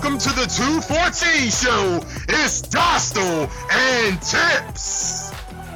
welcome to the 214 show. It's Dostal and Tips.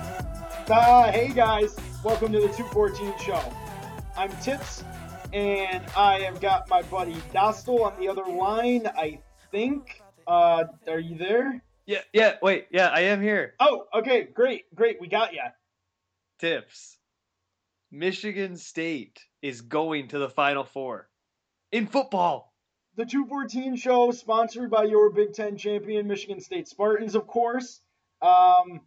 Hey guys, welcome to the 214 show. I'm Tips, and I have got my buddy Dostal on the other line, I think. Are you there? Yeah, I am here. Oh, okay, great, we got ya. Tips. Michigan State is going to the Final Four in football. The 214 show, sponsored by your Big Ten champion, Michigan State Spartans, of course. Can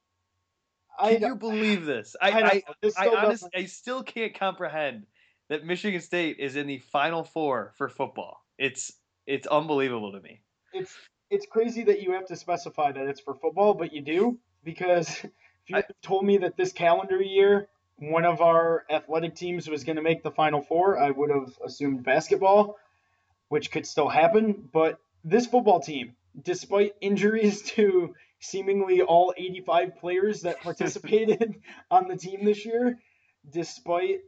you believe this? I honestly, I still can't comprehend that Michigan State is in the Final Four for football. It's unbelievable to me. It's crazy that you have to specify that it's for football, but you do, because if you had told me that this calendar year one of our athletic teams was going to make the Final Four, I would have assumed basketball, which could still happen. But this football team, despite injuries to seemingly all 85 players that participated on the team this year, despite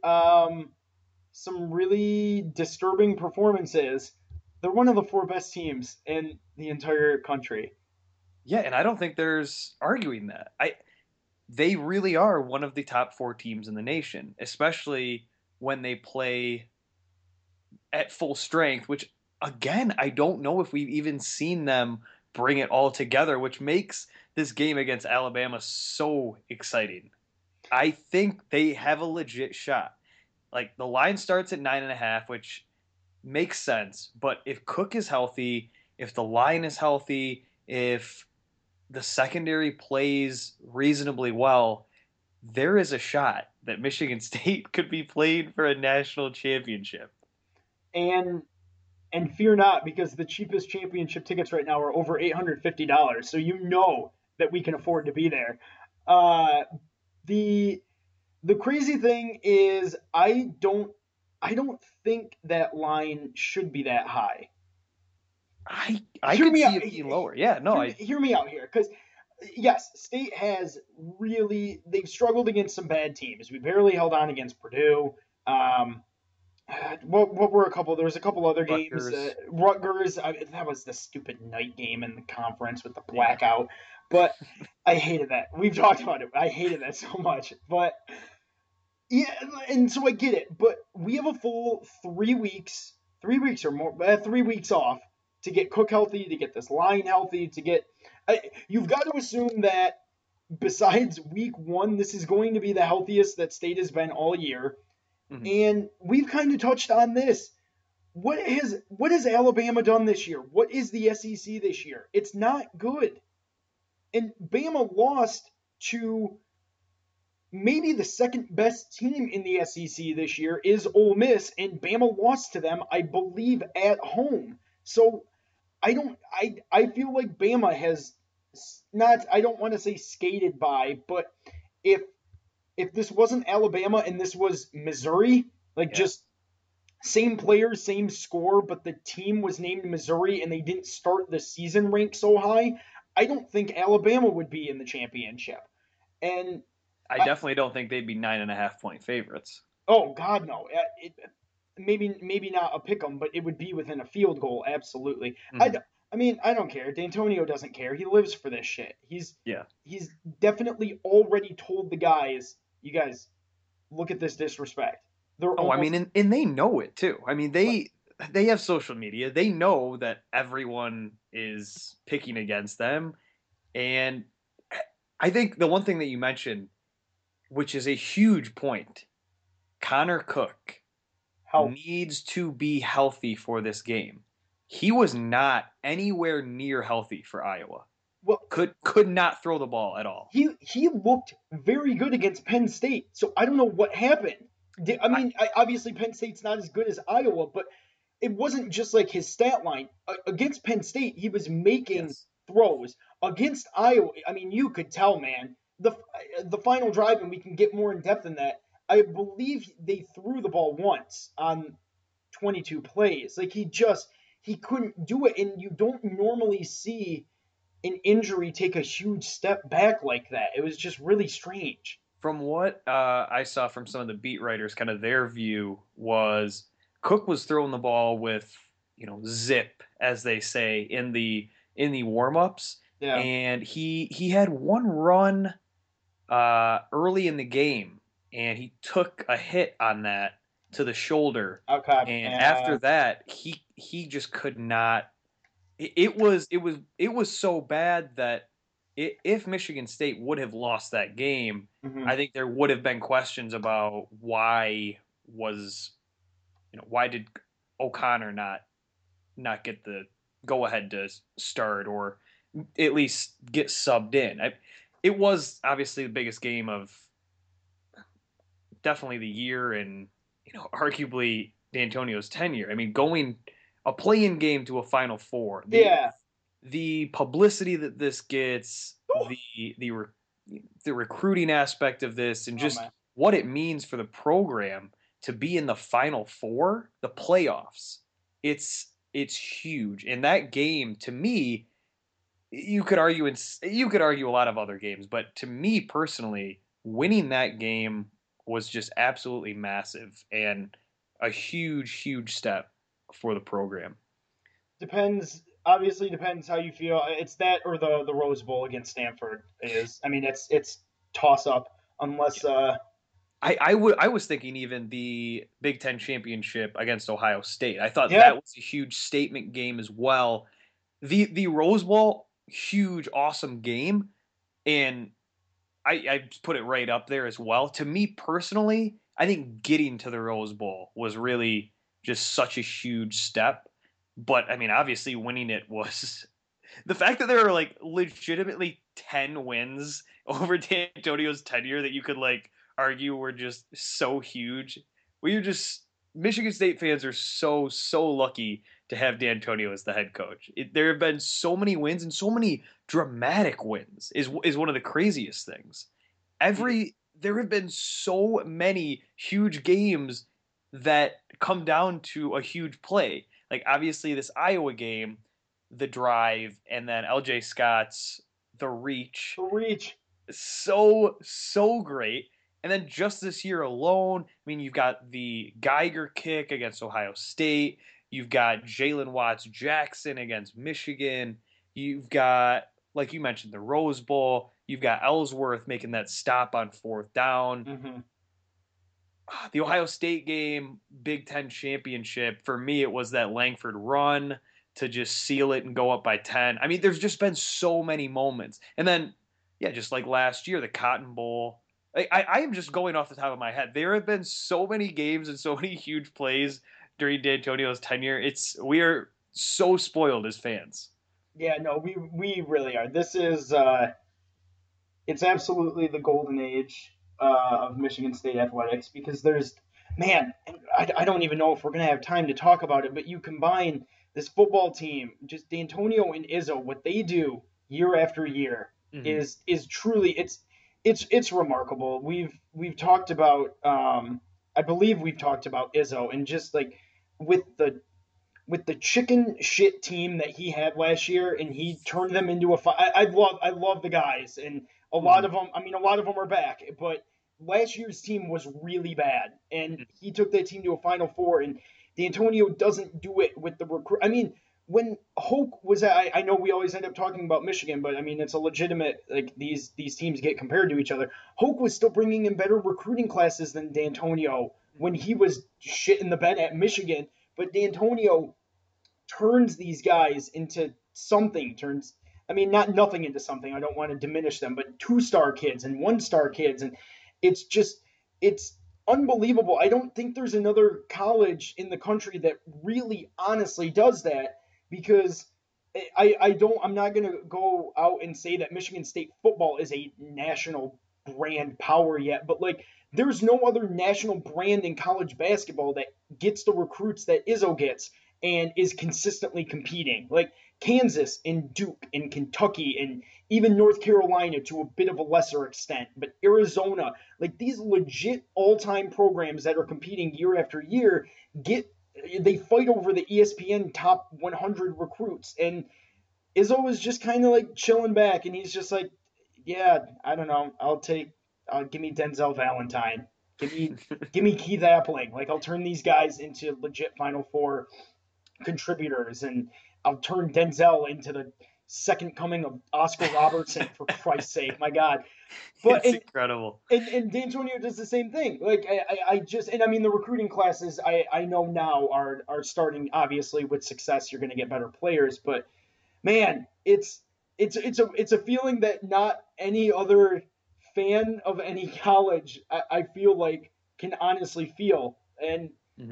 some really disturbing performances, they're one of the four best teams in the entire country. Yeah, and I don't think there's arguing that. They really are one of the top four teams in the nation, especially when they play at full strength, which, again, I don't know if we've even seen them bring it all together, which makes this game against Alabama so exciting. I think they have a legit shot. Like, the line starts at 9.5, which makes sense, but if Cook is healthy, if the line is healthy, if the secondary plays reasonably well, there is a shot that Michigan State could be playing for a national championship. And fear not, because the cheapest championship tickets right now are over $850, so you know that we can afford to be there. The crazy thing is, I don't think that line should be that high. I could see it being lower. Yeah, no. Hear me out here, because yes, State has really, they've struggled against some bad teams. We barely held on against Purdue. What were a couple? There was a couple other games. Rutgers. That was the stupid night game in the conference with the blackout. Yeah. But I hated that. We've talked about it. I hated that so much. But yeah, and so I get it. But we have a full 3 weeks or more, 3 weeks off to get Cook healthy, to get this line healthy, to get. You've got to assume that besides week 1, this is going to be the healthiest that State has been all year. Mm-hmm. And we've kind of touched on this. What has Alabama done this year? What is the SEC this year? It's not good. And Bama lost to maybe the second best team in the SEC this year is Ole Miss, and Bama lost to them, I believe, at home. So I feel like Bama has not, I don't want to say skated by, but if this wasn't Alabama and this was Missouri, just same players, same score, but the team was named Missouri and they didn't start the season ranked so high, I don't think Alabama would be in the championship. And I definitely don't think they'd be 9.5 point favorites. Oh God, no. Maybe not a pick 'em, but it would be within a field goal, absolutely. Mm-hmm. I don't care. D'Antonio doesn't care. He lives for this shit. He's definitely already told the guys, you guys, look at this disrespect. And they know it too. I mean, they have social media. They know that everyone is picking against them. And I think the one thing that you mentioned, which is a huge point, Connor Cook needs to be healthy for this game. He was not anywhere near healthy for Iowa. Well, could not throw the ball at all. He looked very good against Penn State, so I don't know what happened. Obviously Penn State's not as good as Iowa, but it wasn't just like his stat line. Against Penn State, he was making throws. Against Iowa, you could tell, man. The final drive, and we can get more in depth in that, I believe they threw the ball once on 22 plays. He couldn't do it, and you don't normally see an injury take a huge step back like that. It was just really strange. From what I saw from some of the beat writers, kind of their view was Cook was throwing the ball with zip, as they say in the warm-ups. Yeah. And he had one run early in the game, and he took a hit on that to the shoulder. Okay. And after that, he just could not. It was so bad that if Michigan State would have lost that game, I think there would have been questions about why did O'Connor not get the go ahead to start or at least get subbed in. It was obviously the biggest game of definitely the year and arguably D'Antonio's tenure. I mean, going a play-in game to a Final Four. The publicity that this gets, the recruiting aspect of this, and just what it means for the program to be in the Final Four, the playoffs. It's huge. And that game, to me, you could argue a lot of other games, but to me personally, winning that game was just absolutely massive and a huge step for the program. Obviously depends how you feel. It's that or the Rose Bowl against Stanford is. I mean, it's toss up unless. Yeah. I was thinking even the Big Ten championship against Ohio State. I thought that was a huge statement game as well. The Rose Bowl, huge, awesome game, and I put it right up there as well. To me personally, I think getting to the Rose Bowl was really just such a huge step. But I mean, obviously, winning it was the fact that there are like legitimately 10 wins over D'Antonio's tenure that you could like argue were just so huge. Michigan State fans are so lucky to have D'Antonio as the head coach. There have been so many wins and so many dramatic wins is one of the craziest things. There have been so many huge games that come down to a huge play. Like obviously this Iowa game, the drive, and then LJ Scott's the reach. So great. And then just this year alone, I mean, you've got the Geiger kick against Ohio State. You've got Jalen Watts-Jackson against Michigan. You've got, like you mentioned, the Rose Bowl. You've got Ellsworth making that stop on 4th down. Mm-hmm. The Ohio State game, Big Ten championship, for me, it was that Langford run to just seal it and go up by 10. I mean, there's just been so many moments. And then, yeah, just like last year, the Cotton Bowl. I am just going off the top of my head. There have been so many games and so many huge plays during D'Antonio's tenure. We are so spoiled as fans. Yeah, no, we really are. This is it's absolutely the golden age of Michigan State athletics because I don't even know if we're gonna have time to talk about it, but you combine this football team, just D'Antonio and Izzo, what they do year after year is truly it's remarkable. We've talked about I believe we've talked about Izzo and just like with the chicken shit team that he had last year and he turned them into I love the guys and a lot of them are back, but last year's team was really bad and he took that team to a Final Four and D'Antonio doesn't do it with the recruit. I mean, when Hoke was I know we always end up talking about Michigan, but I mean, it's a legitimate, like these teams get compared to each other. Hoke was still bringing in better recruiting classes than D'Antonio when he was shit in the bed at Michigan. But D'Antonio turns these guys into something, not nothing into something. I don't want to diminish them, but 2-star kids and 1-star kids. And it's unbelievable. I don't think there's another college in the country that really honestly does that because I'm not going to go out and say that Michigan State football is a national brand power yet, but like there's no other national brand in college basketball that gets the recruits that Izzo gets and is consistently competing. Like Kansas and Duke and Kentucky and even North Carolina to a bit of a lesser extent, but Arizona, like these legit all-time programs that are competing year after year they fight over the ESPN top 100 recruits. And Izzo is just kind of like chilling back and he's just like, yeah, I don't know. Give me Denzel Valentine. Give me Keith Appling. Like I'll turn these guys into legit Final Four contributors, and I'll turn Denzel into the second coming of Oscar Robertson, for Christ's sake, my God. But it's incredible. And D'Antonio does the same thing. Like I just, and I mean, the recruiting classes I know now are starting, obviously with success you're going to get better players, but man, it's a feeling that not any other fan of any college I feel like can honestly feel. And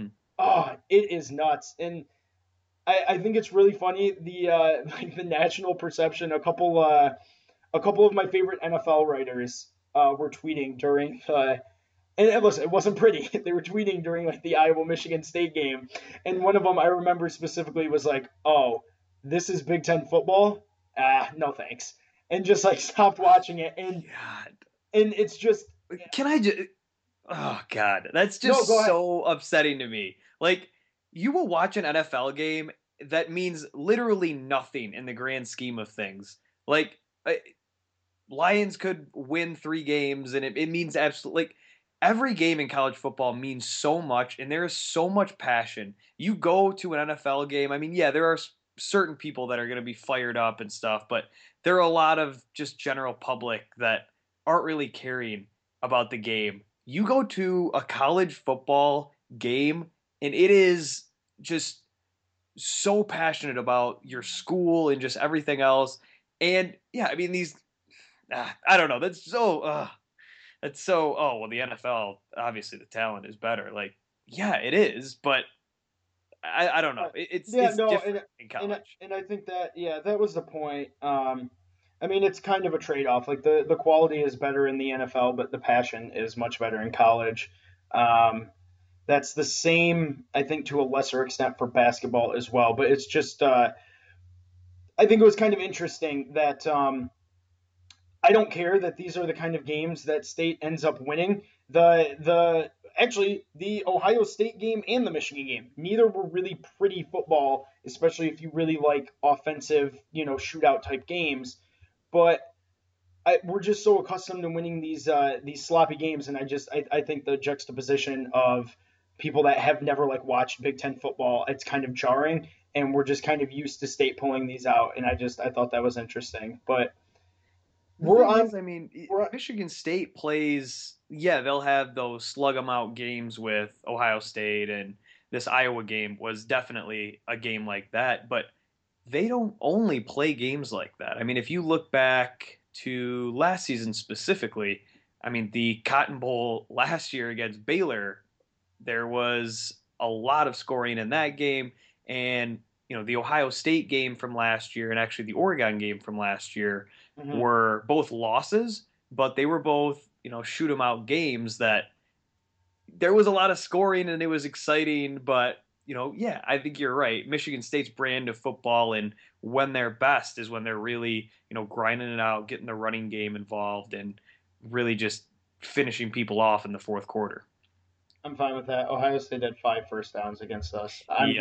it is nuts. And I think it's really funny, the like the national perception. A couple of my favorite NFL writers were tweeting during and listen, it wasn't pretty. They were tweeting during like the Iowa Michigan State game, and one of them I remember specifically was like, "Oh, this is Big Ten football? No thanks," and just like stopped watching it. And God. And it's just, can I just? Oh God, that's just so upsetting to me. Like, you will watch an NFL game that means literally nothing in the grand scheme of things. Like, Lions could win 3 games, and it means absolutely, like, every game in college football means so much, and there is so much passion. You go to an NFL game, I mean, yeah, there are certain people that are going to be fired up and stuff, but there are a lot of just general public that aren't really caring about the game. You go to a college football game, and it is just so passionate about your school and just everything else. And yeah, I mean, these, I don't know, that's so, oh, well, the NFL, obviously the talent is better. Like, yeah, it is, but I don't know. It's different in college. And I think that, that was the point. I mean, it's kind of a trade-off. Like, the quality is better in the NFL, but the passion is much better in college. That's the same, I think, to a lesser extent for basketball as well. But it's just, I think it was kind of interesting that I don't care that these are the kind of games that State ends up winning. Actually, the Ohio State game and the Michigan game, neither were really pretty football, especially if you really like offensive, shootout type games. But we're just so accustomed to winning these sloppy games, and I think the juxtaposition of people that have never like watched Big Ten football, it's kind of jarring, and we're just kind of used to State pulling these out, and I thought that was interesting. But Michigan State plays, they'll have those slug 'em out games with Ohio State, and this Iowa game was definitely a game like that, but they don't only play games like that. I mean, if you look back to last season specifically, I mean, the Cotton Bowl last year against Baylor, there was a lot of scoring in that game, and the Ohio State game from last year and actually the Oregon game from last year were both losses, but they were both, shoot 'em out games that there was a lot of scoring and it was exciting, but I think you're right. Michigan State's brand of football, and when they're best is when they're really, grinding it out, getting the running game involved, and really just finishing people off in the fourth quarter. I'm fine with that. Ohio State had 5 first downs against us. I'm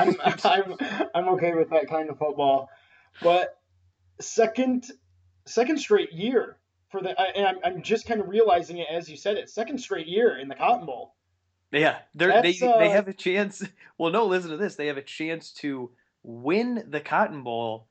okay with that kind of football. But second straight year for and I'm just kind of realizing it as you said it. Second straight year in the Cotton Bowl. Yeah, they have a chance. Well, no, listen to this. They have a chance to win the Cotton Bowl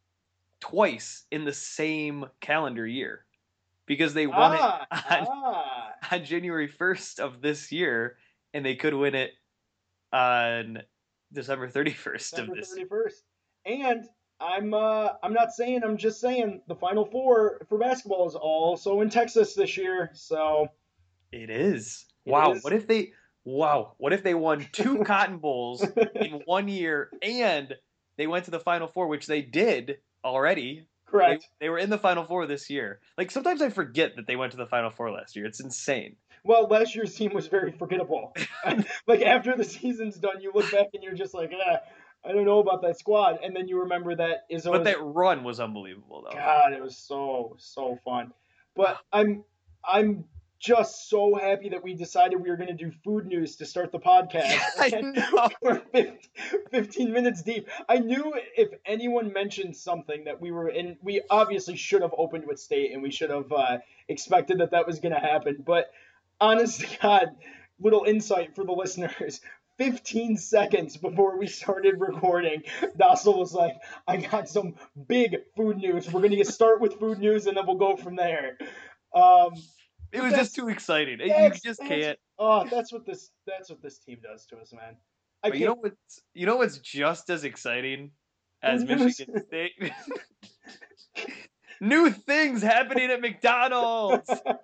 twice in the same calendar year, because they won it on January 1st of this year, and they could win it on December 31st of this. 31st. And I'm not saying, I'm just saying the Final Four for basketball is also in Texas this year. So it is. Wow. What if they won 2 Cotton Bowls in 1 year, and they went to the Final Four, which they did already. Correct. They were in the Final Four this year. Like, sometimes I forget that they went to the Final Four last year. It's insane. Well, last year's team was very forgettable. Like, after the season's done, you look back and you're just like, I don't know about that squad. And then you remember that Izzo. But that run was unbelievable, though. God, it was so fun. But I'm just so happy that we decided we were going to do food news to start the podcast. I know. We're 15 minutes deep. I knew if anyone mentioned something that we were in, we obviously should have opened with State, and we should have expected that was going to happen. But honest to God, little insight for the listeners. 15 seconds before we started recording, Dostal was like, I got some big food news. We're going to start with food news and then we'll go from there. It was just too exciting. You just can't. Oh, that's what this team does to us, man. But you know what's just as exciting as Michigan State? New things happening at McDonald's.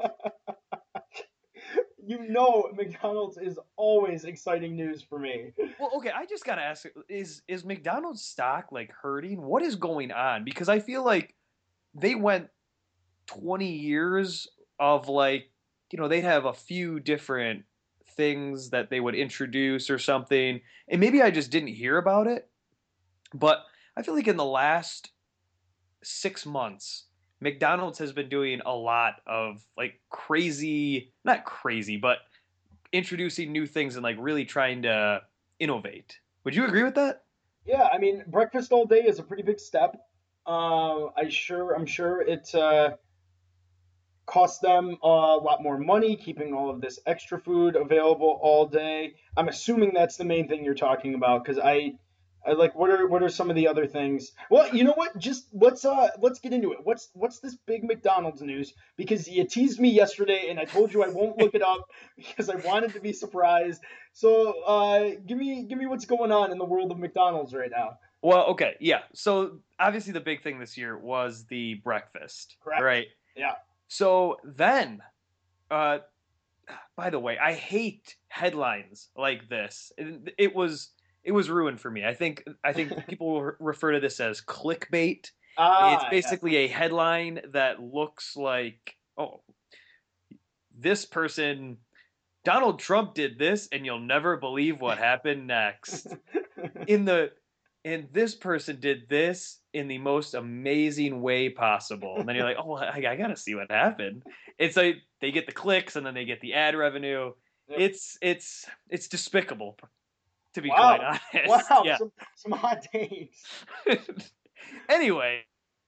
McDonald's is always exciting news for me. Well, okay, I just gotta ask: is McDonald's stock like hurting? What is going on? Because I feel like they went 20 years of like, they'd have a few different things that they would introduce or something, and maybe I just didn't hear about it. But I feel like in the last 6 months, McDonald's has been doing a lot of like not crazy, but introducing new things and like really trying to innovate. Would you agree with that? Yeah, I mean, breakfast all day is a pretty big step. I'm sure it costs them a lot more money keeping all of this extra food available all day. I'm assuming that's the main thing you're talking about, because I like, what are some of the other things? Well, you know what? Just let's get into it. What's this big McDonald's news? Because you teased me yesterday, and I told you I won't look it up because I wanted to be surprised. So give me what's going on in the world of McDonald's right now. Well, okay, yeah. So obviously the big thing this year was the breakfast, correct? Right? Yeah. So then, by the way, I hate headlines like this. It was ruined for me. I think people will refer to this as clickbait. It's basically a headline that looks like, oh, this person, Donald Trump did this, and you'll never believe what happened next. And this person did this in the most amazing way possible. And then you're like, oh, I gotta see what happened. It's like they get the clicks and then they get the ad revenue. Yep. It's despicable, to be quite honest. Wow, yeah. Some hot takes. Anyway,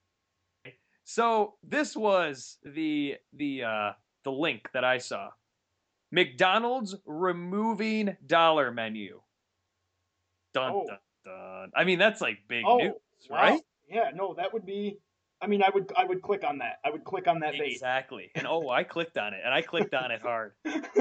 so this was the link that I saw. McDonald's removing dollar menu. Dun dun dun. I mean, that's like big news, right? Yeah, no, that would be. I mean, I would click on that. I would click on that bait. Exactly. And I clicked on it, and I clicked on it hard.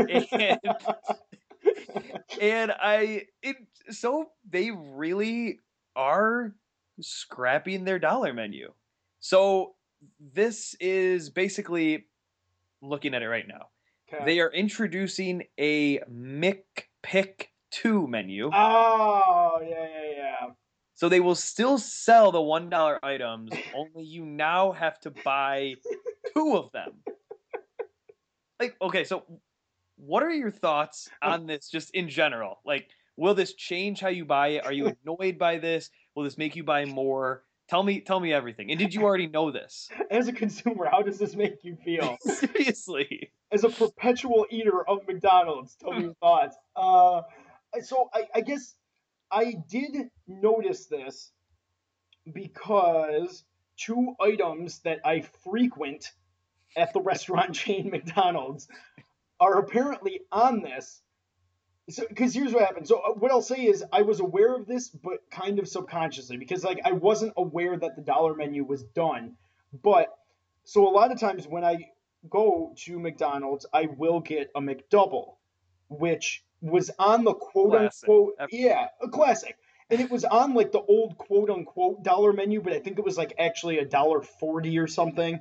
So they really are scrapping their dollar menu. So this is basically, looking at it right now. Okay. They are introducing a McPick 2 menu. Oh, yeah. So they will still sell the $1 items, only you now have to buy 2 of them. Like, okay, so what are your thoughts on this just in general? Like, will this change how you buy it? Are you annoyed by this? Will this make you buy more? Tell me everything. And did you already know this? As a consumer, how does this make you feel? Seriously. As a perpetual eater of McDonald's, tell me your thoughts. So I guess I did notice this because 2 items that I frequent at the restaurant chain McDonald's are apparently on this. So, because here's what happened. So what I'll say is I was aware of this, but kind of subconsciously, because like I wasn't aware that the dollar menu was done. But so a lot of times when I go to McDonald's, I will get a McDouble, which was on the quote unquote, a classic. And it was on like the old quote unquote dollar menu, but I think it was like actually $1.40 or something.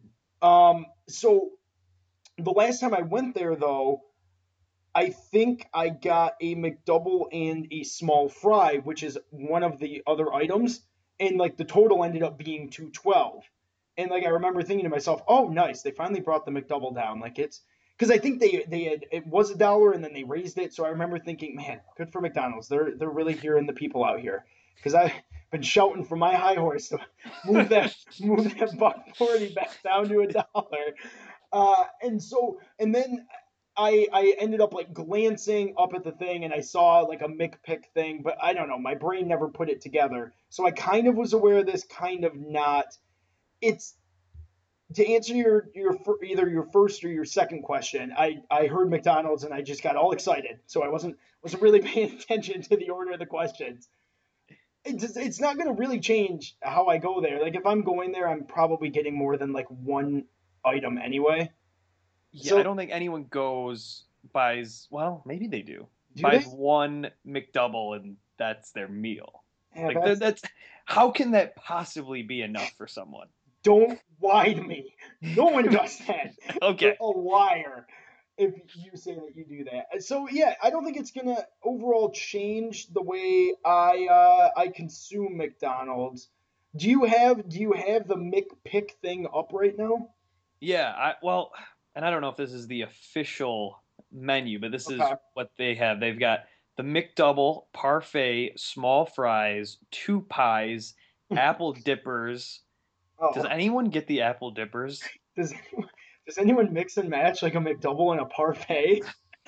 So the last time I went there though, I think I got a McDouble and a small fry, which is one of the other items, and like the total ended up being $2.12. And like I remember thinking to myself, "Oh, nice! They finally brought the McDouble down." Like it's because I think they had, it was $1 and then they raised it. So I remember thinking, "Man, good for McDonald's. They're really hearing the people out here." Because I've been shouting from my high horse to move that $1.40 back down to $1. And then I ended up like glancing up at the thing and I saw like a McPick thing, but I don't know, my brain never put it together. So I kind of was aware of this, kind of not. It's to answer either your first or your second question, I heard McDonald's and I just got all excited, so I wasn't really paying attention to the order of the questions. It's not going to really change how I go there. Like if I'm going there, I'm probably getting more than like one item anyway. Yeah, So I don't think anyone buys. Well, maybe they do. do Buys they? one McDouble and that's their meal. Yeah, Like that's how can that possibly be enough for someone? don't lie to me. No one does that. You're Okay. a liar if you say that you do that. So yeah, I don't think it's gonna overall change the way I consume McDonald's. Do you have the McPick thing up right now? Yeah, well, and I don't know if this is the official menu, but this is Okay. what they have. They've got the McDouble, parfait, small fries, two pies, apple dippers. Does Oh, anyone get the apple dippers? does does anyone mix and match like a McDouble and a parfait?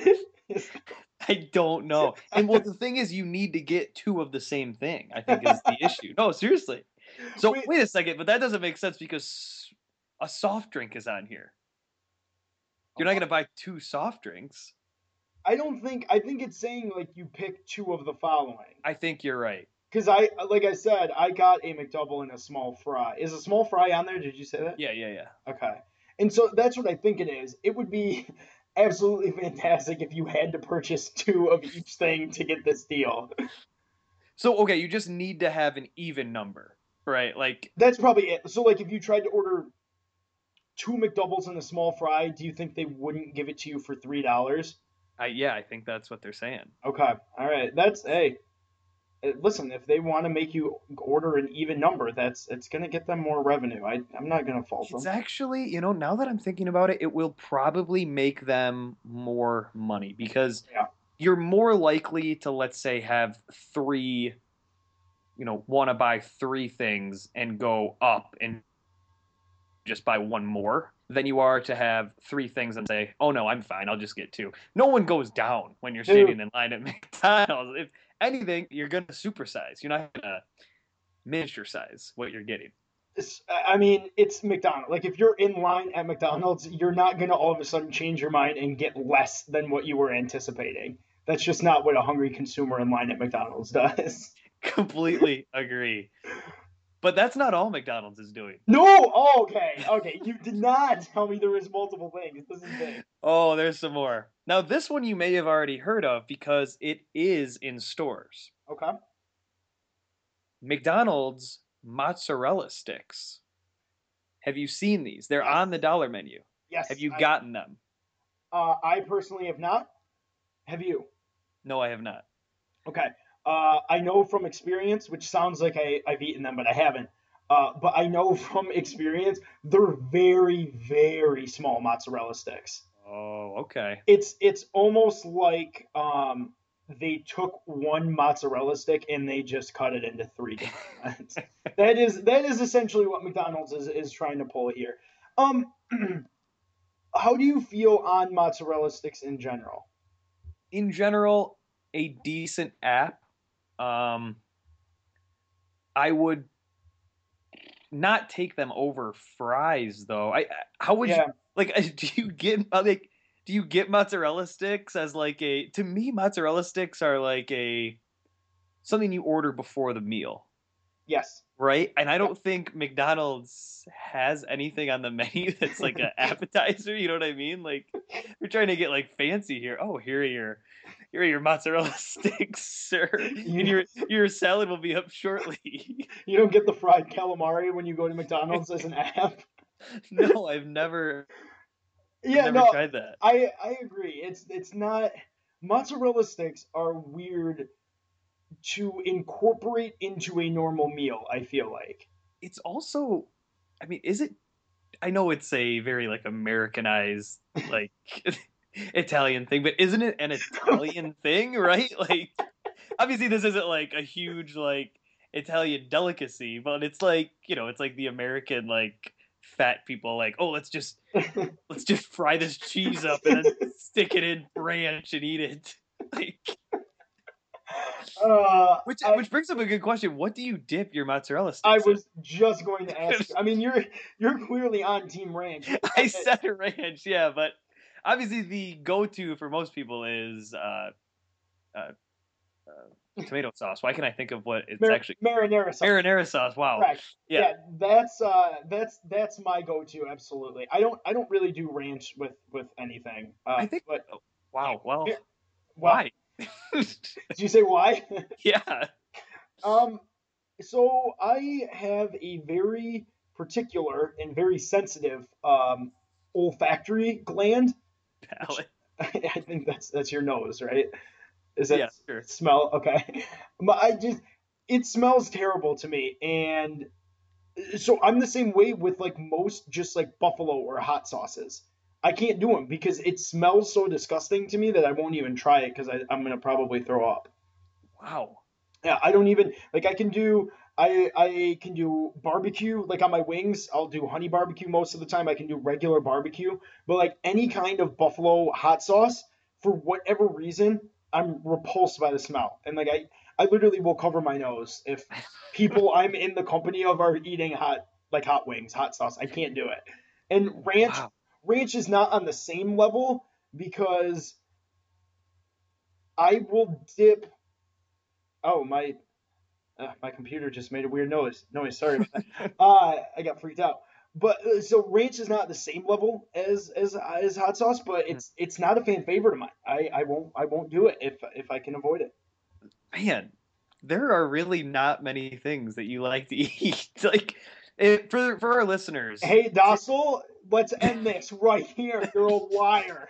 I don't know. And well, the thing is, you need to get two of the same thing, I think is the issue. No, seriously. So Wait, wait a second, but that doesn't make sense because a soft drink is on here. You're not going to buy two soft drinks. I don't think I think it's saying like you pick two of the following. I think you're right. Because like I said, I got a McDouble and a small fry. Is a small fry on there? Did you say that? Yeah, yeah, yeah. Okay. And so that's what I think it is. It would be absolutely fantastic if you had to purchase two of each thing to get this deal. So okay, you just need to have an even number, right? Like, That's probably it. So like if you tried to order two McDoubles and a small fry, do you think they wouldn't give it to you for $3? I think that's what they're saying. Okay. All right. That's hey. Listen, if they want to make you order an even number, it's gonna get them more revenue. I'm not gonna fault It's them. actually, now that I'm thinking about it, it will probably make them more money because Yeah. you're more likely to, let's say, have three, want to buy three things and go up and just buy one more than you are to have three things and say, oh no, I'm fine, I'll just get two. No one goes down when you're Dude, standing in line at McDonald's. If anything, you're going to supersize. You're not going to miniature size what you're getting. I mean, it's McDonald's. Like, if you're in line at McDonald's, you're not going to all of a sudden change your mind and get less than what you were anticipating. That's just not what a hungry consumer in line at McDonald's does. Completely agree. But that's not all McDonald's is doing. No! Oh, okay. Okay. You did not tell me there was multiple things. This is big. Oh, there's some more. Now, this one you may have already heard of because it is in stores. Okay. McDonald's mozzarella sticks. Have you seen these? They're Yes. on the dollar menu. Yes. Have you gotten them? I personally have not. Have you? No, I have not. Okay. I know from experience, which sounds like I've eaten them, but I haven't. But I know from experience, they're very, very small mozzarella sticks. Oh, okay. It's almost like they took one mozzarella stick and they just cut it into three different. That is essentially what McDonald's is trying to pull here. Um, how do you feel on mozzarella sticks in general? In general, a decent app. I would not take them over fries though. How would Yeah. you like? Do you get mozzarella sticks as like a? To me, mozzarella sticks are like a something you order before the meal, Yes. right? And I don't think McDonald's has anything on the menu that's like an appetizer. You know what I mean? Like we're trying to get like fancy here. Oh, here are your mozzarella sticks, sir. And your salad will be up shortly. You don't get the fried calamari when you go to McDonald's as an app. No, I've never Yeah, never no, tried that. I agree. It's not mozzarella sticks are weird to incorporate into a normal meal, I feel like. It's also, I mean, is it? I know it's a very like Americanized like Italian thing, but isn't it an Italian thing, right? Like, obviously, this isn't like a huge like Italian delicacy, but it's like it's like the American like fat people like, oh, let's just fry this cheese up and then stick it in ranch and eat it. Like, Which brings up a good question. What do you dip your mozzarella sticks I in? was just going to ask. I mean, you're clearly on Team Ranch. I said ranch, yeah, but obviously the go-to for most people is tomato sauce. Why can't I think of what it's actually? Marinara sauce. Marinara sauce. Wow. Correct. Yeah. That's my go-to. Absolutely. I don't really do ranch with anything. I think. But wow. Well, well, why? Did you say why? Yeah. So I have a very particular and very sensitive olfactory gland. Palate. I think that's your nose, right? Is that sure. smell? Okay. It smells terrible to me, and so I'm the same way with like most just like buffalo or hot sauces. I can't do them because it smells so disgusting to me that I won't even try it because I'm gonna probably throw up. Wow. Yeah, I don't even like. I can do barbecue like on my wings. I'll do honey barbecue most of the time. I can do regular barbecue, but like any kind of buffalo hot sauce, for whatever reason, I'm repulsed by the smell. And like I literally will cover my nose if people I'm in the company of are eating hot wings, hot sauce. I can't do it. And ranch is not on the same level because I will dip. Oh my computer just made a weird noise. Sorry about that. I got freaked out. But so ranch is not the same level as hot sauce, but it's not a fan favorite of mine. I won't do it if I can avoid it. Man, there are really not many things that you like to eat. Like for our listeners. Hey Dossel, let's end this right here. You're a liar.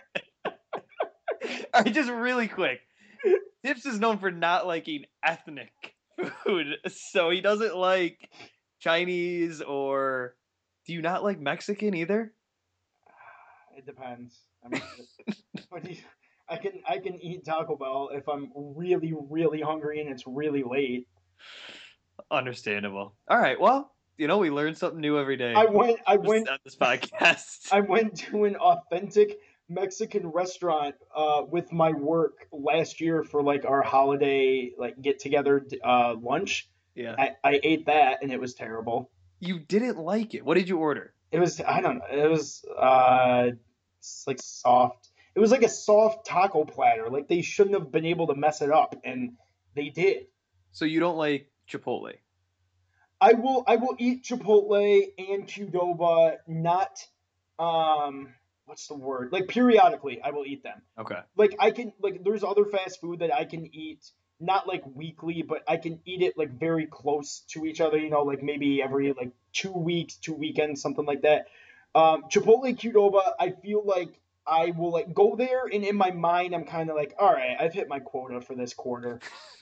All right, just really quick. Tips is known for not liking ethnic food, so he doesn't like Chinese or. Do you not like Mexican either? It depends. I mean, I can eat Taco Bell if I'm really really hungry and it's really late. Understandable. All right. Well, we learn something new every day. I went on this podcast. I went to an authentic Mexican restaurant with my work last year for like our holiday like get together lunch. Yeah. I ate that and it was terrible. You didn't like it. What did you order? It was I don't know. It was it's like soft. It was like a soft taco platter. Like they shouldn't have been able to mess it up and they did. So you don't like Chipotle? I will eat Chipotle and Qdoba, not what's the word? Like periodically I will eat them. Okay. Like I can like there's other fast food that I can eat not like weekly, but I can eat it like very close to each other, like maybe every like 2 weeks, 2 weekends, something like that. Chipotle Qdoba, I feel like I will like go there and in my mind I'm kind of like, all right, I've hit my quota for this quarter.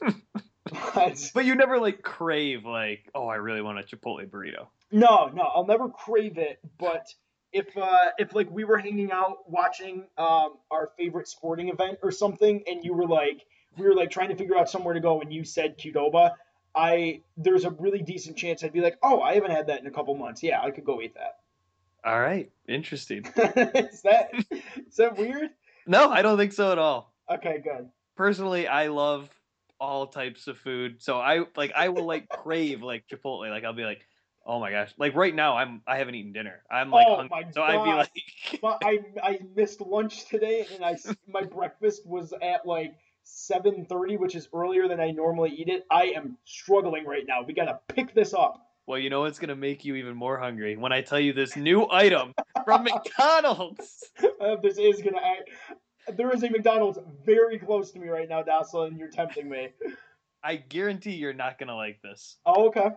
But you never like crave like, oh, I really want a Chipotle burrito. No, I'll never crave it. But if like we were hanging out watching our favorite sporting event or something, and we were like trying to figure out somewhere to go, and you said Qdoba, there's a really decent chance I'd be like, oh, I haven't had that in a couple months. Yeah, I could go eat that. All right, interesting. Is that weird? No, I don't think so at all. Okay, good. Personally, I love all types of food, so I will like crave like Chipotle. Like I'll be like, oh my gosh, like right now I haven't eaten dinner. I'm like hungry, so I'd be like, but I missed lunch today, and my breakfast was at like 7:30, which is earlier than I normally eat it. I am struggling right now. We gotta pick this up. Well, you know what's gonna make you even more hungry when I tell you this new item from McDonald's. There is a McDonald's very close to me right now, Dassel, and you're tempting me. I guarantee you're not gonna like this. Oh, okay.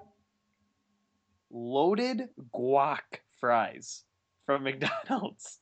Loaded guac fries from McDonald's.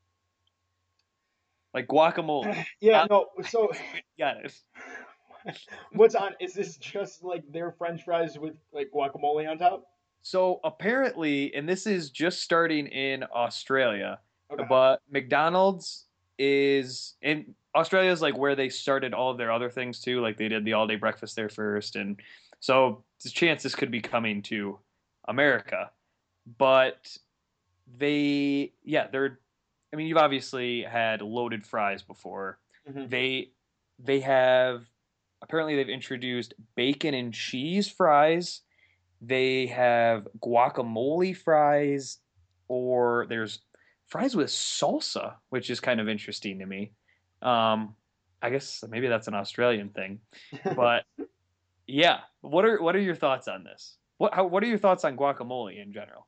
Like guacamole. Yeah, no, so got it. What's on? Is this just like their French fries with like guacamole on top? So apparently, and this is just starting in Australia, Okay. but McDonald's is in Australia is like where they started all of their other things too. Like they did the all day breakfast there first, and so there's a chance this could be coming to America. But they're. I mean, you've obviously had loaded fries before. Mm-hmm. They have apparently they've introduced bacon and cheese fries. They have guacamole fries, or there's fries with salsa, which is kind of interesting to me. I guess maybe that's an Australian thing, but yeah. What are your thoughts on this? What are your thoughts on guacamole in general?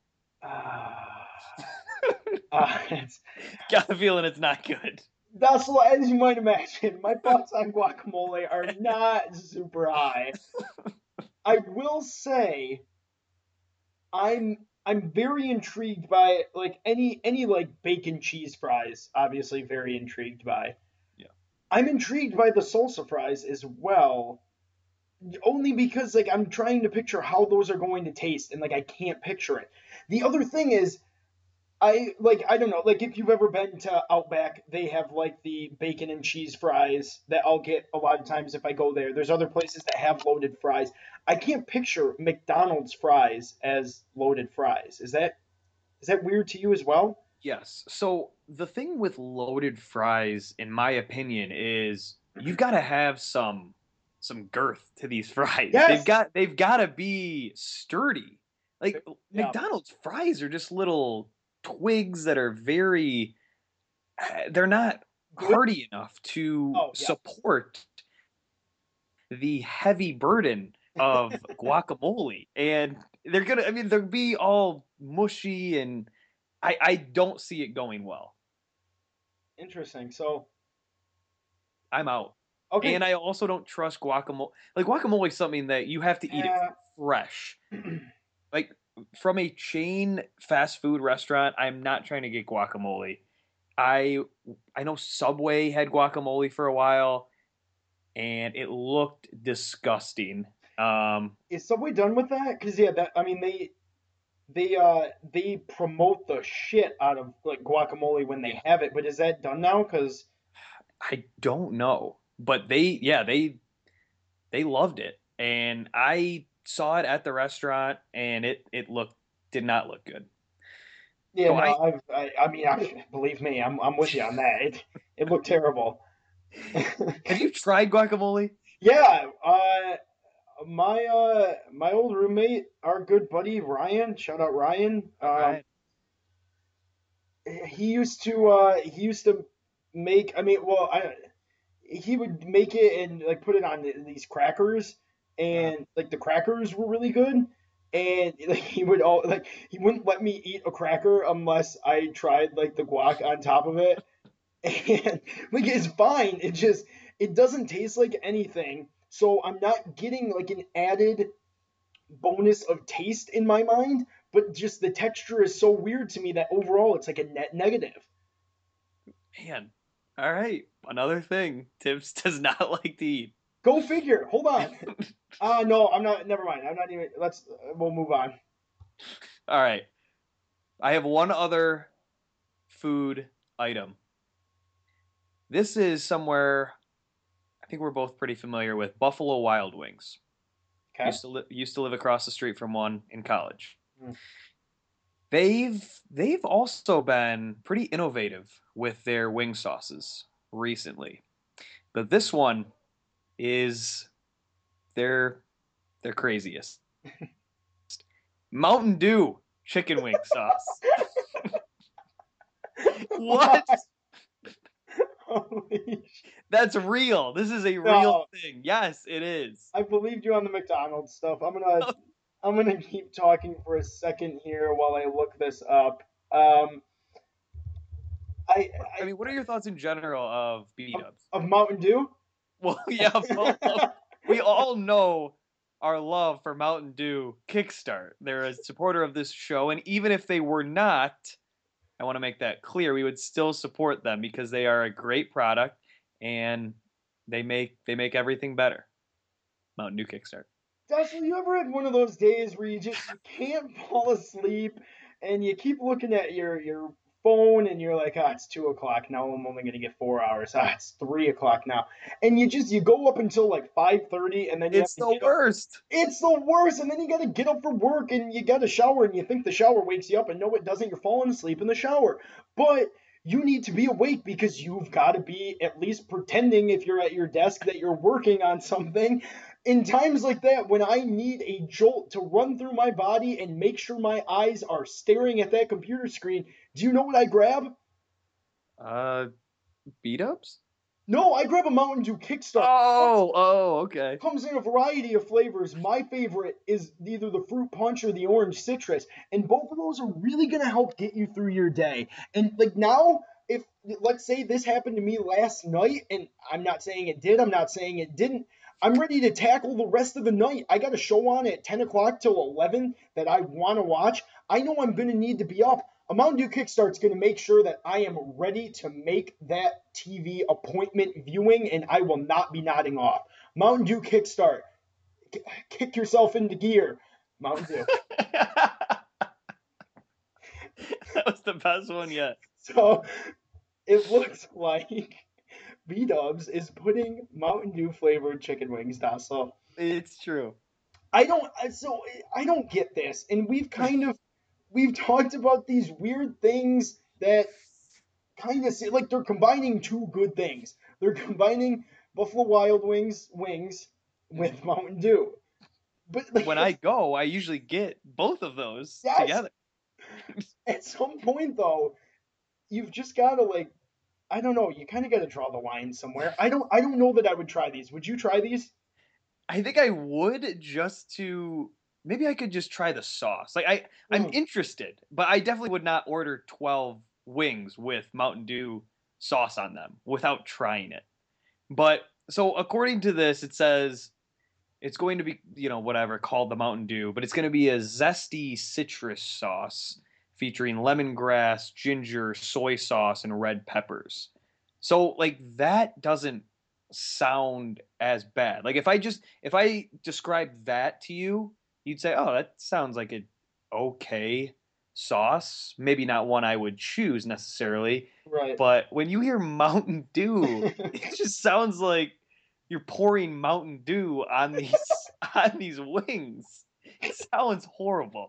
It's, Got the feeling it's not good. that's what, as you might imagine, my thoughts on guacamole are not super high. I will say, I'm very intrigued by like any like bacon cheese fries. Obviously, very intrigued by. Yeah. I'm intrigued by the salsa fries as well, only because like I'm trying to picture how those are going to taste, and like I can't picture it. The other thing is, I don't know, like if you've ever been to Outback, they have like the bacon and cheese fries that I'll get a lot of times if I go there. There's other places that have loaded fries. I can't picture McDonald's fries as loaded fries. Is that weird to you as well? Yes. So the thing with loaded fries, in my opinion, is you've got to have some girth to these fries. They've Yes. got to be sturdy. Like Yeah. McDonald's fries are just little twigs that are very they're not hardy enough to Oh, yeah. support the heavy burden of guacamole. And they'll be all mushy, and I don't see it going well. Interesting. So, I'm out. okay. And I also don't trust guacamole. Like guacamole is something that you have to eat it Yeah. fresh. Like from a chain fast food restaurant, I'm not trying to get guacamole. I I know Subway had guacamole for a while, and it looked disgusting. Is Subway done with that? Because yeah, that I mean they promote the shit out of like guacamole when they have it, but is that done now? Because I don't know, but they loved it, and I saw it at the restaurant, and it did not look good. yeah, So no, I mean, believe me, I'm with you on that. It looked terrible. have you tried guacamole? Yeah, my old roommate, our good buddy Ryan, shout out Ryan. Right. He used to make. I mean, well, he would make it and like put it on these crackers, and like the crackers were really good. And like he wouldn't let me eat a cracker unless I tried like the guac on top of it. And like it's fine. It doesn't taste like anything. So I'm not getting like an added bonus of taste in my mind, but just the texture is so weird to me that overall it's like a net negative. Man. All right. Another thing. Tips does not like to eat. Go figure. Hold on. No, I'm not. Never mind. I'm not even. We'll move on. All right. I have one other food item. This is somewhere I think we're both pretty familiar with Buffalo Wild Wings. Okay. Used to live across the street from one in college. Mm. They've also been pretty innovative with their wing sauces recently. But this one is their craziest. Mountain Dew chicken wing sauce. What? Holy shit. That's real. This is a real No. thing. Yes, it is. I believed you on the McDonald's stuff. I'm gonna keep talking for a second here while I look this up. I, I mean, what are your thoughts in general of B-dubs? of Mountain Dew. Well, yeah, we all know our love for Mountain Dew Kickstart. They're a supporter of this show, and even if they were not, I want to make that clear, we would still support them because they are a great product and they make everything better. Mountain Dew Kickstart. Joshua, you ever had one of those days where you can't fall asleep and you keep looking at your phone and you're like, it's 2 o'clock now. I'm only gonna get 4 hours. It's 3 o'clock now, and you go up until like 5:30, and then you It's the worst. It's the worst, and then you gotta get up for work and you gotta shower, and you think the shower wakes you up, and no, it doesn't. You're falling asleep in the shower, but you need to be awake because you've got to be at least pretending if you're at your desk that you're working on something. In times like that, when I need a jolt to run through my body and make sure my eyes are staring at that computer screen, do you know what I grab? B-dubs? No, I grab a Mountain Dew Kickstart. Okay. Comes in a variety of flavors. My favorite is either the fruit punch or the orange citrus, and both of those are really gonna help get you through your day. And like now, if let's say this happened to me last night, and I'm not saying it did, I'm not saying it didn't. I'm ready to tackle the rest of the night. I got a show on at 10 o'clock till 11 that I want to watch. I know I'm going to need to be up. A Mountain Dew Kickstart's going to make sure that I am ready to make that TV appointment viewing, and I will not be nodding off. Mountain Dew Kickstart. Kick yourself into gear. Mountain Dew. That was the best one yet. So it looks like B-Dubs is putting Mountain Dew flavored chicken wings, Dasso. It's true. I don't get this, and we've talked about these weird things that kind of like they're combining two good things. They're combining Buffalo Wild Wings with Mountain Dew. But like, when I go, I usually get both of those together. At some point, though, you've just got to like, I don't know. You kind of got to draw the line somewhere. I don't know that I would try these. Would you try these? I think I would, just to maybe I could just try the sauce. Like I'm interested, but I definitely would not order 12 wings with Mountain Dew sauce on them without trying it. But so according to this, it says it's going to be, whatever, called the Mountain Dew, but it's going to be a zesty citrus sauce featuring lemongrass, ginger, soy sauce, and red peppers. So like that doesn't sound as bad. Like if I describe that to you, you'd say, "Oh, that sounds like an okay sauce. Maybe not one I would choose necessarily." Right. But when you hear Mountain Dew, it just sounds like you're pouring Mountain Dew on these wings. It sounds horrible.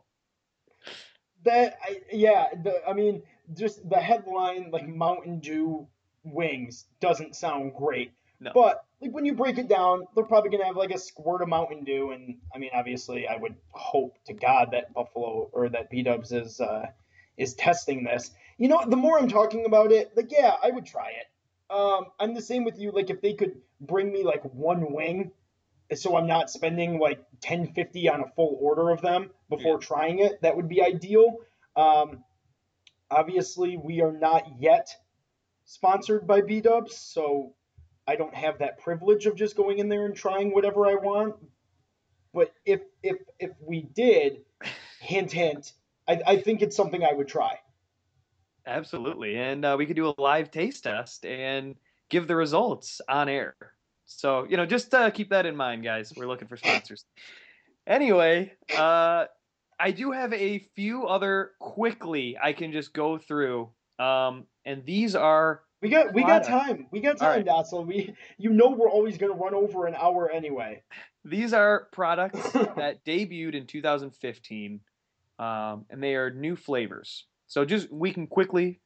Just the headline, like Mountain Dew wings, doesn't sound great. No. But like when you break it down, they're probably gonna have like a squirt of Mountain Dew, and I mean, obviously, I would hope to God that Buffalo or that B-Dubs is testing this. The more I'm talking about it, like yeah, I would try it. I'm the same with you. Like if they could bring me like one wing, so I'm not spending like $10.50 on a full order of them before trying it, that would be ideal. Obviously, we are not yet sponsored by B-Dubs, so I don't have that privilege of just going in there and trying whatever I want. But if we did, hint hint, I think it's something I would try. Absolutely, and we could do a live taste test and give the results on air. So just keep that in mind, guys. We're looking for sponsors. Anyway, I do have a few other quickly I can just go through, and these are. We got time. We got time, Dazzle. We're always going to run over an hour anyway. These are products that debuted in 2015, and they are new flavors. So we can quickly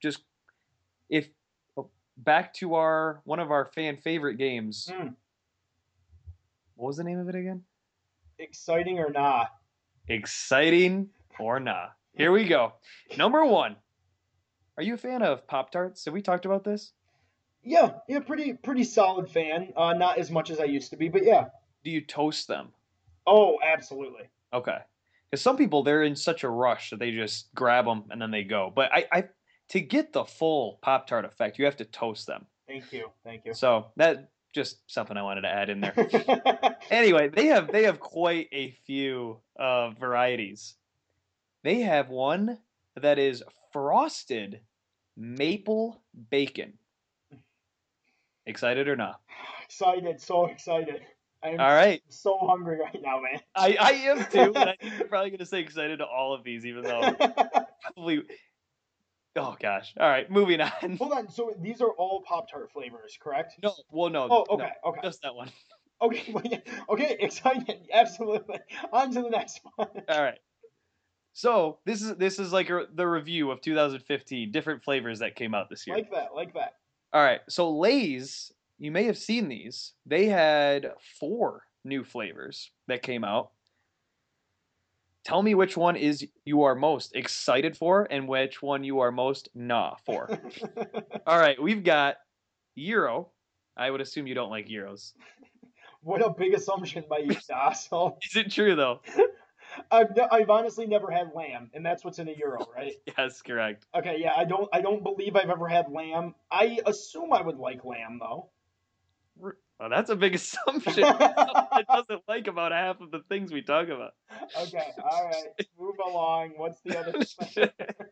back to one of our fan favorite games. What was the name of it again? Exciting or nah? Exciting or nah? Here we go. Number 1. Are you a fan of Pop-Tarts? Have we talked about this? Yeah, pretty solid fan. Not as much as I used to be, but yeah. Do you toast them? Oh, absolutely. Okay. Because some people, they're in such a rush that they just grab them and then they go. But I to get the full Pop-Tart effect, you have to toast them. Thank you. So that just something I wanted to add in there. Anyway, they have quite a few varieties. They have one that is frosted maple bacon. Excited or not? Excited, so excited. All right. So hungry right now, man. I am too, but I think you're probably going to say excited to all of these, even though probably. Oh gosh! All right, moving on. Hold on. So these are all Pop-Tart flavors, correct? No. Well, no. Oh, okay. No, okay. Just that one. Okay. Okay. Excited. Absolutely. On to the next one. All right. So this is like the review of 2015, different flavors that came out this year. Like that. All right, so Lay's, you may have seen these. They had 4 new flavors that came out. Tell me which one is you are most excited for and which one you are most nah for. All right, we've got gyro. I would assume you don't like gyros. What a big assumption by you, Dasso. Is it true though? I've honestly never had lamb, and that's what's in a gyro, right? Yes, correct. Okay, yeah, I don't believe I've ever had lamb. I assume I would like lamb though. Well, that's a big assumption. It doesn't like about half of the things we talk about. Okay, all right, move along. What's the other flavors?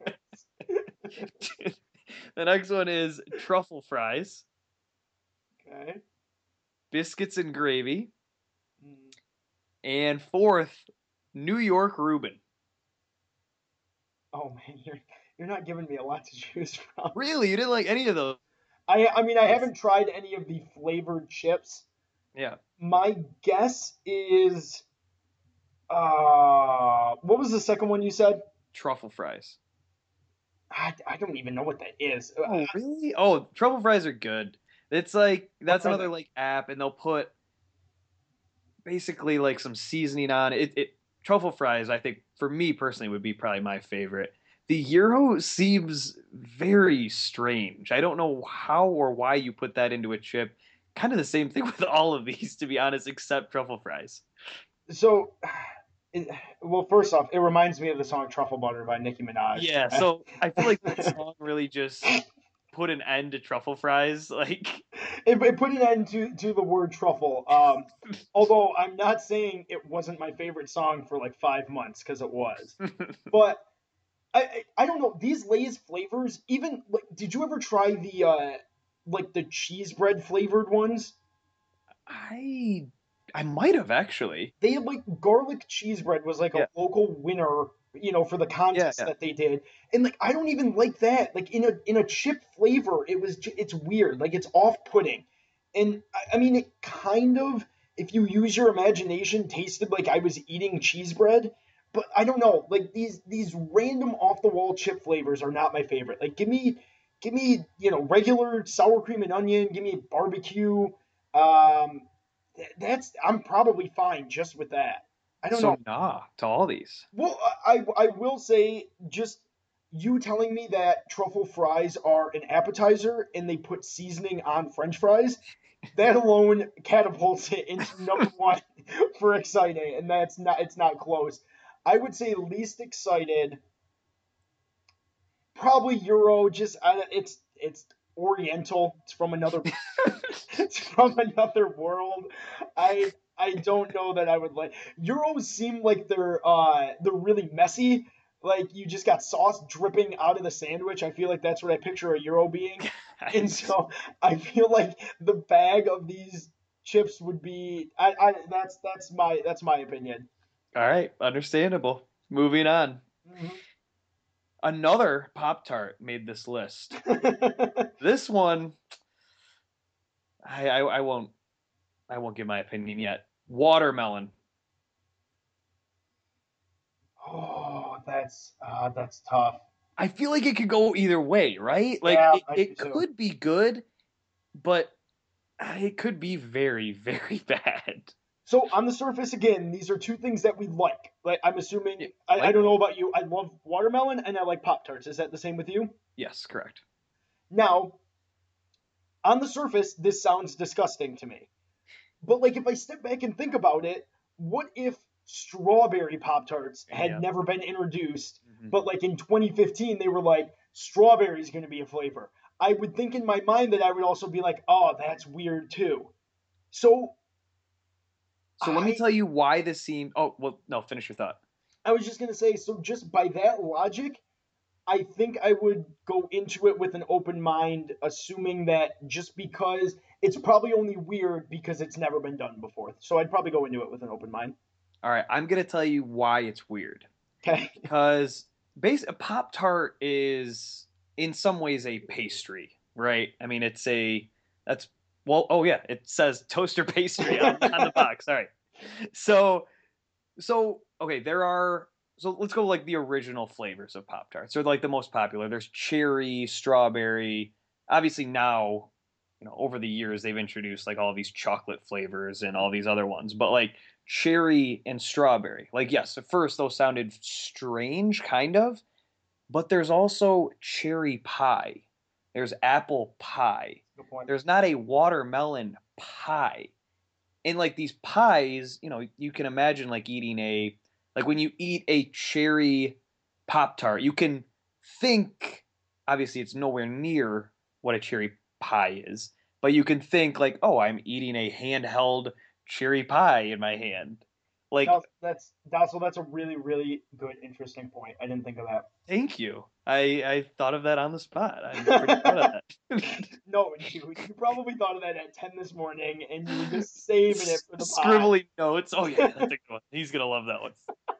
The next one is truffle fries. Okay. Biscuits and gravy. Mm. And 4th, New York Reuben. Oh man, you're not giving me a lot to choose from. Really? You didn't like any of those? I mean, I haven't tried any of the flavored chips. Yeah. My guess is, what was the second one you said? Truffle fries. I don't even know what that is. Oh, really? Oh, truffle fries are good. It's like, that's Okay. another like app, and they'll put basically like some seasoning on it. Truffle fries, I think, for me personally, would be probably my favorite. The gyro seems very strange. I don't know how or why you put that into a chip. Kind of the same thing with all of these, to be honest, except truffle fries. So, well, first off, it reminds me of the song "Truffle Butter" by Nicki Minaj. Yeah, so I feel like that song really just put an end to truffle fries. Like, it put an end to the word truffle. Although I'm not saying it wasn't my favorite song for like 5 months, because it was. But I don't know, these Lay's flavors. Even like, did you ever try the like the cheese bread flavored ones? I might have actually. They had like garlic cheese bread was like Yeah. a local winner, for the contest Yeah. that they did. And like, I don't even like that. Like in a chip flavor, it's weird. Like, it's off-putting. And I mean, it kind of, if you use your imagination, tasted like I was eating cheese bread. But I don't know. Like, these random off-the-wall chip flavors are not my favorite. Like, give me regular sour cream and onion. Give me barbecue. I'm probably fine just with that. I don't know. Nah to all these. Well, I will say, just you telling me that truffle fries are an appetizer and they put seasoning on French fries, that alone catapults it into number one for exciting, and it's not close. I would say least excited, probably Euro. Just it's Oriental. It's from another it's from another world. I don't know that I would like. Euros seem like they're really messy. Like, you just got sauce dripping out of the sandwich. I feel like that's what I picture a Euro being. And so I feel like the bag of these chips would be that's my opinion. All right, understandable. Moving on. Mhm. Another Pop-Tart made this list. This one, I won't give my opinion yet. Watermelon. Oh, that's tough. I feel like it could go either way, right? Like, Yeah, it could be good, but it could be very, very bad. So on the surface, again, these are two things that we like. Like, I'm assuming, Yeah, I don't know about you. I love watermelon and I like Pop-Tarts. Is that the same with you? Yes, correct. Now, on the surface, this sounds disgusting to me. But like, if I step back and think about it, what if strawberry Pop-Tarts had Yeah. never been introduced, Mhm. but like in 2015 they were like, strawberry is going to be a flavor? I would think in my mind that I would also be like, oh, that's weird too. So So let me tell you why this seemed. Oh, well, no, finish your thought. I was just going to say, so just by that logic, I think I would go into it with an open mind, assuming that just because it's probably only weird because it's never been done before. So I'd probably go into it with an open mind. All right, I'm going to tell you why it's weird. Okay. Because a Pop-Tart is in some ways a pastry, right? I mean, oh yeah, it says toaster pastry on the box. All right. So okay, there are So let's go like the original flavors of Pop-Tarts. They're like the most popular. There's cherry, strawberry. Obviously now, over the years they've introduced like all these chocolate flavors and all these other ones. But like cherry and strawberry. Like yes, at first those sounded strange kind of, but there's also cherry pie. There's apple pie. Good point. There's not a watermelon pie. And like these pies, you can imagine like eating like when you eat a cherry Pop-Tart, you can think, obviously it's nowhere near what a cherry pie is, but you can think like, oh, I'm eating a handheld cherry pie in my hand. Like that's a really, really good, interesting point. I didn't think of that. Thank you. I thought of that on the spot. I'm pretty proud of that. No, you probably thought of that at 10 this morning, and you were just saving it for the scribbling notes. Oh yeah, that's a good one. He's gonna love that one.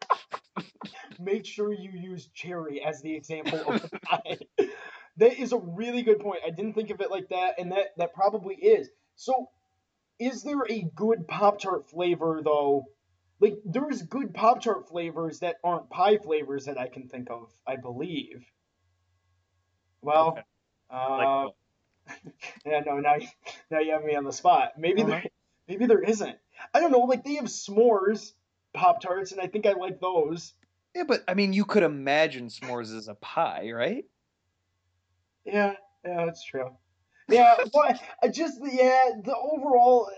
Make sure you use cherry as the example of the pie. That is a really good point. I didn't think of it like that, and that probably is. So, is there a good Pop-Tart flavor though? Like, there's good Pop-Tart flavors that aren't pie flavors that I can think of, I believe. Well, okay. Like yeah, no, now you have me on the spot. Maybe there isn't. I don't know. Like they have s'mores Pop-Tarts, and I think I like those. Yeah, but I mean, you could imagine s'mores as a pie, right? Yeah, that's true. Yeah, but the overall.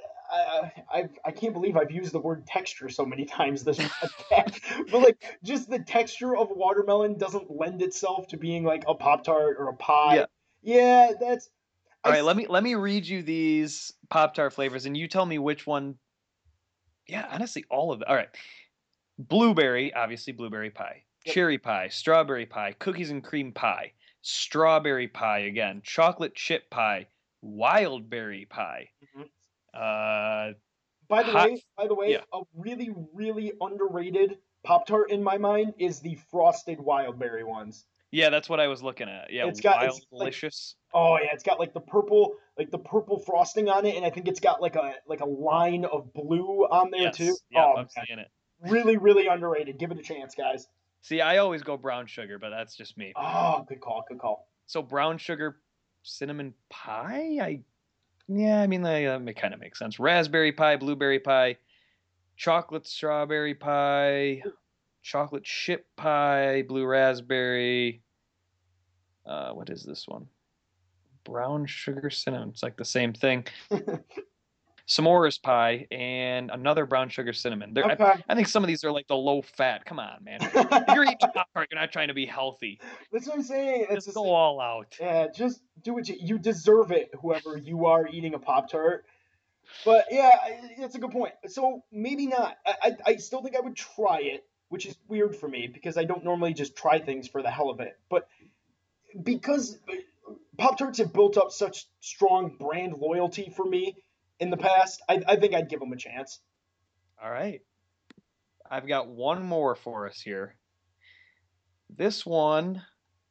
I can't believe I've used the word texture so many times this podcast. But like just the texture of watermelon doesn't lend itself to being like a Pop-Tart or a pie. Yeah, that's all right. Let me read you these Pop-Tart flavors and you tell me which one. Yeah, honestly, all of them. All right. Blueberry, obviously blueberry pie. Yep. Cherry pie, strawberry pie, cookies and cream pie, strawberry pie again, chocolate chip pie, wild berry pie. Mm-hmm. By the way, yeah. A really, really underrated Pop-Tart in my mind is the frosted wild berry ones. Yeah, that's what I was looking at. Yeah, it's delicious. Like, oh yeah, it's got like the purple frosting on it, and I think it's got like a line of blue on there too. Yeah, I'm seeing it. Really, really underrated. Give it a chance, guys. See, I always go brown sugar, but that's just me. Oh, good call. So brown sugar cinnamon pie? I mean, it kind of makes sense. Raspberry pie, blueberry pie, chocolate strawberry pie, chocolate chip pie, blue raspberry. What is this one? Brown sugar cinnamon. It's like the same thing. S'mores pie and another brown sugar cinnamon. Okay. I think some of these are like the low fat. Come on, man. If you're eating Pop-Tart, you're not trying to be healthy. That's what I'm saying. Just go all out. Yeah, just do what you deserve it, whoever you are eating a Pop-Tart. But yeah, that's a good point. So maybe not. I still think I would try it, which is weird for me because I don't normally just try things for the hell of it. But because Pop-Tarts have built up such strong brand loyalty for me in the past, I think I'd give them a chance. All right. I've got one more for us here. This one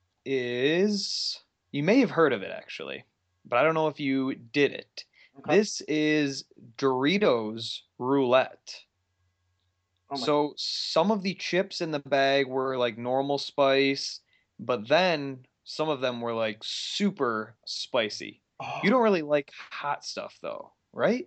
is, you may have heard of it actually, but I don't know if you did it. Okay. This is Doritos Roulette. So some of the chips in the bag were like normal spice, but then some of them were like super spicy. Oh. You don't really like hot stuff though, right?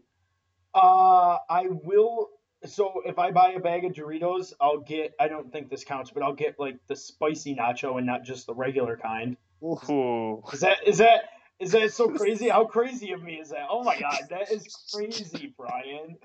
I will. So if I buy a bag of Doritos, I don't think this counts, but I'll get like the spicy nacho and not just the regular kind. Ooh. Is that so crazy? How crazy of me is that? Oh my god, that is crazy, Brian.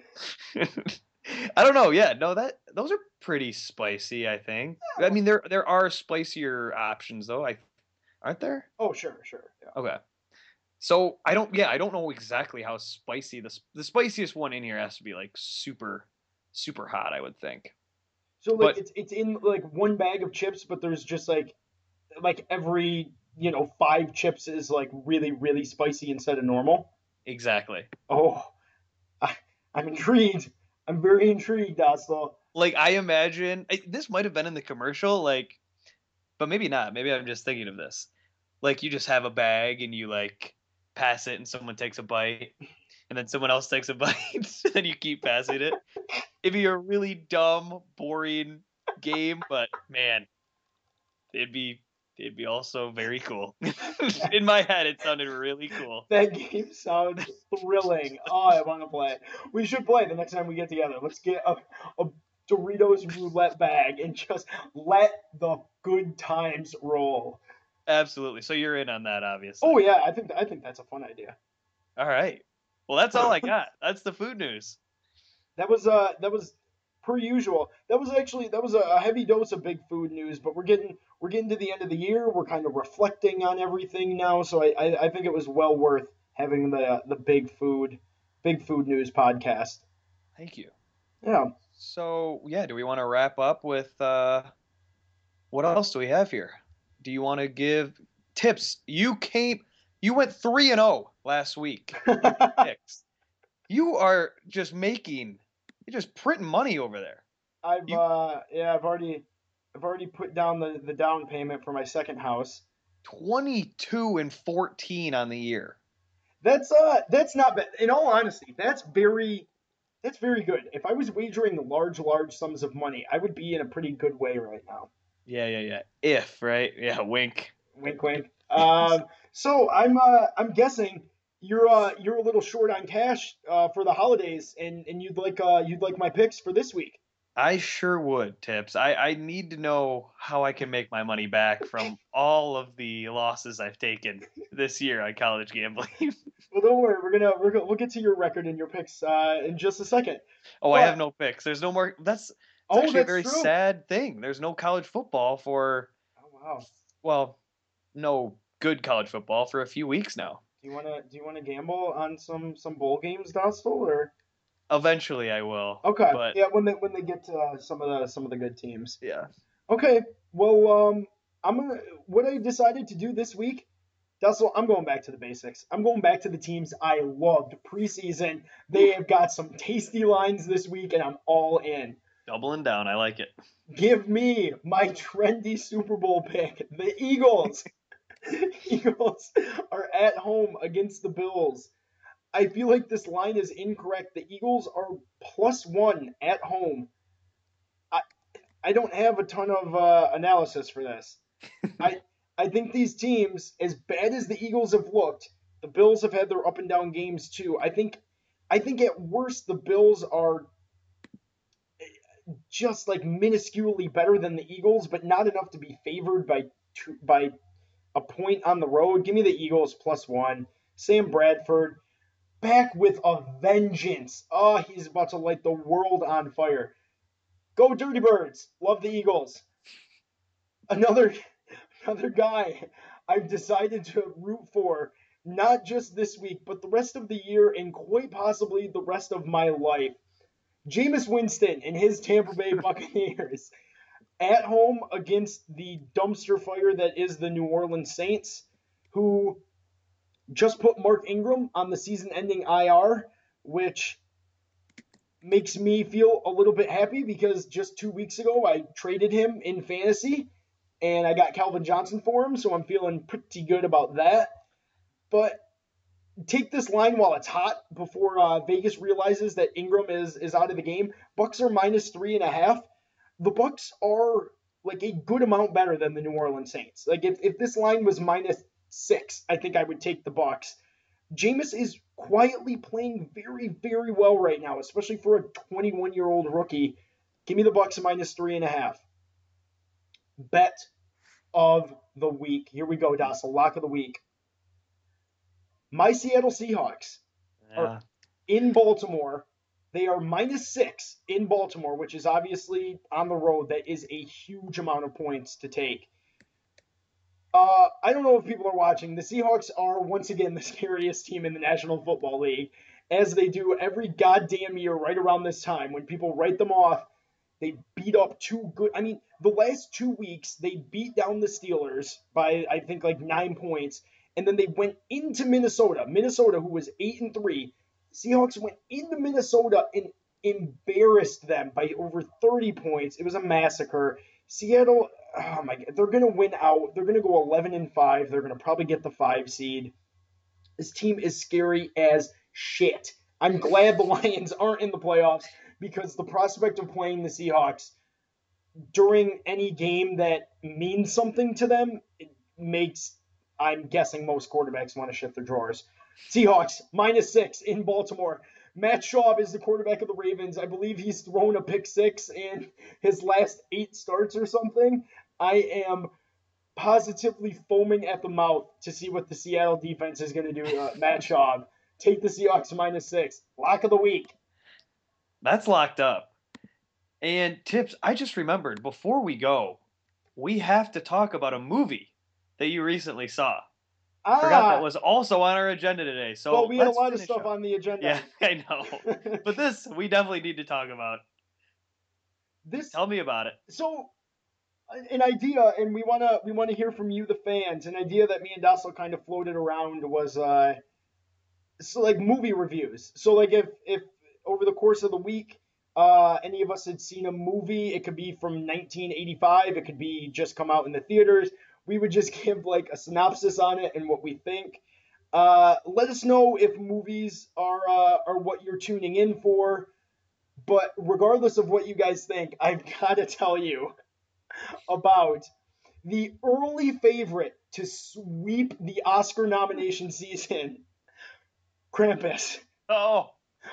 I don't know. Yeah, no, those are pretty spicy, I think. Yeah. I mean, there are spicier options though. Aren't there? Oh, sure. Yeah. Okay. So I don't know exactly how spicy the spiciest one in here has to be like super, super hot, I would think. So like it's in like one bag of chips, but there's just like every 5 chips is like really, really spicy instead of normal. Exactly. Oh, I'm intrigued. I'm very intrigued, Dostal. Like I imagine this might have been in the commercial, like, but maybe not. Maybe I'm just thinking of this. Like you just have a bag and you like pass it and someone takes a bite and then someone else takes a bite and then you keep passing it. It'd be a really dumb, boring game, but man, it'd be also very cool. In my head, it sounded really cool. That game sounds thrilling. Oh, I want to play. We should play the next time we get together. Let's get a Doritos roulette bag and just let the good times roll. Absolutely. So you're in on that, obviously. Oh yeah, I think that's a fun idea. All right. Well, that's all I got. That's the food news. That was per usual. That was a heavy dose of big food news, but we're getting to the end of the year. We're kind of reflecting on everything now, so I think it was well worth having the big food news podcast. Thank you. Yeah. So, yeah, do we want to wrap up with what else do we have here? Do you want to give tips? You went 3-0 last week. You are just you're just printing money over there. I've already put down the down payment for my second house. 22-14 on the year. That's not bad. In all honesty, that's very good. If I was wagering large sums of money, I would be in a pretty good way right now. Yeah. If, right? Yeah, wink. Wink. So I'm guessing you're a little short on cash for the holidays, and you'd like my picks for this week. I sure would, Tips. I need to know how I can make my money back from all of the losses I've taken this year on college gambling. Well, don't worry. We'll get to your record and your picks in just a second. Oh, I have no picks. There's no more. That's actually a very true. sad thing. There's no college football for. Oh wow. Well, no good college football for a few weeks now. Do you wanna gamble on some bowl games, Dostal, or? Eventually, I will. Okay. But yeah, when they get to some of the good teams. Yeah. Okay. Well, what I decided to do this week, Dostal, I'm going back to the basics. I'm going back to the teams I loved preseason. They have got some tasty lines this week, and I'm all in. Doubling down. I like it. Give me my trendy Super Bowl pick, the Eagles. Eagles are at home against the Bills. I feel like this line is incorrect. The Eagles are +1 at home. I don't have a ton of analysis for this. I think these teams, as bad as the Eagles have looked, the Bills have had their up and down games too. I think at worst the Bills are just like minusculely better than the Eagles, but not enough to be favored by a point on the road. Give me the Eagles +1. Sam Bradford back with a vengeance. Oh, he's about to light the world on fire. Go Dirty Birds. Love the Eagles. Another guy I've decided to root for, not just this week, but the rest of the year and quite possibly the rest of my life. Jameis Winston and his Tampa Bay Buccaneers at home against the dumpster fire that is the New Orleans Saints, who just put Mark Ingram on the season-ending IR, which makes me feel a little bit happy because just 2 weeks ago I traded him in fantasy and I got Calvin Johnson for him, so I'm feeling pretty good about that. But take this line while it's hot before Vegas realizes that Ingram is out of the game. Bucks are -3.5. The Bucks are like a good amount better than the New Orleans Saints. Like if this line was -6, I think I would take the Bucks. Jameis is quietly playing very, very well right now, especially for a 21-year-old rookie. Give me the Bucks -3.5. Bet of the week. Here we go, Dostal. Lock of the week. My Seattle Seahawks are in Baltimore. They are -6 in Baltimore, which is obviously on the road. That is a huge amount of points to take. I don't know if people are watching. The Seahawks are, once again, the scariest team in the National Football League, as they do every goddamn year right around this time. When people write them off, they beat up two good. I mean, the last 2 weeks, they beat down the Steelers by, I think, like 9 points. And then they went into Minnesota. Minnesota, who was 8-3. Seahawks went into Minnesota and embarrassed them by over 30 points. It was a massacre. Seattle, oh my God, they're going to win out. They're going to go 11-5. They're going to probably get the 5 seed. This team is scary as shit. I'm glad the Lions aren't in the playoffs because the prospect of playing the Seahawks during any game that means something to them, it makes, I'm guessing, most quarterbacks want to shift their drawers. Seahawks, -6 in Baltimore. Matt Schaub is the quarterback of the Ravens. I believe he's thrown a pick six in his last 8 starts or something. I am positively foaming at the mouth to see what the Seattle defense is going to do. Matt Schaub, take the Seahawks -6. Lock of the week. That's locked up. And Tips, I just remembered, before we go, we have to talk about a movie that you recently saw. Forgot that was also on our agenda today. So well, we had a lot of stuff on the agenda. Yeah, I know. But this we definitely need to talk about. Tell me about it. So, an idea, and we wanna hear from you, the fans. An idea that me and Dassel kind of floated around was so like movie reviews. So like if over the course of the week, any of us had seen a movie, it could be from 1985, it could be just come out in the theaters. We would just give like a synopsis on it and what we think. Let us know if movies are what you're tuning in for. But regardless of what you guys think, I've got to tell you about the early favorite to sweep the Oscar nomination season, Krampus. Oh.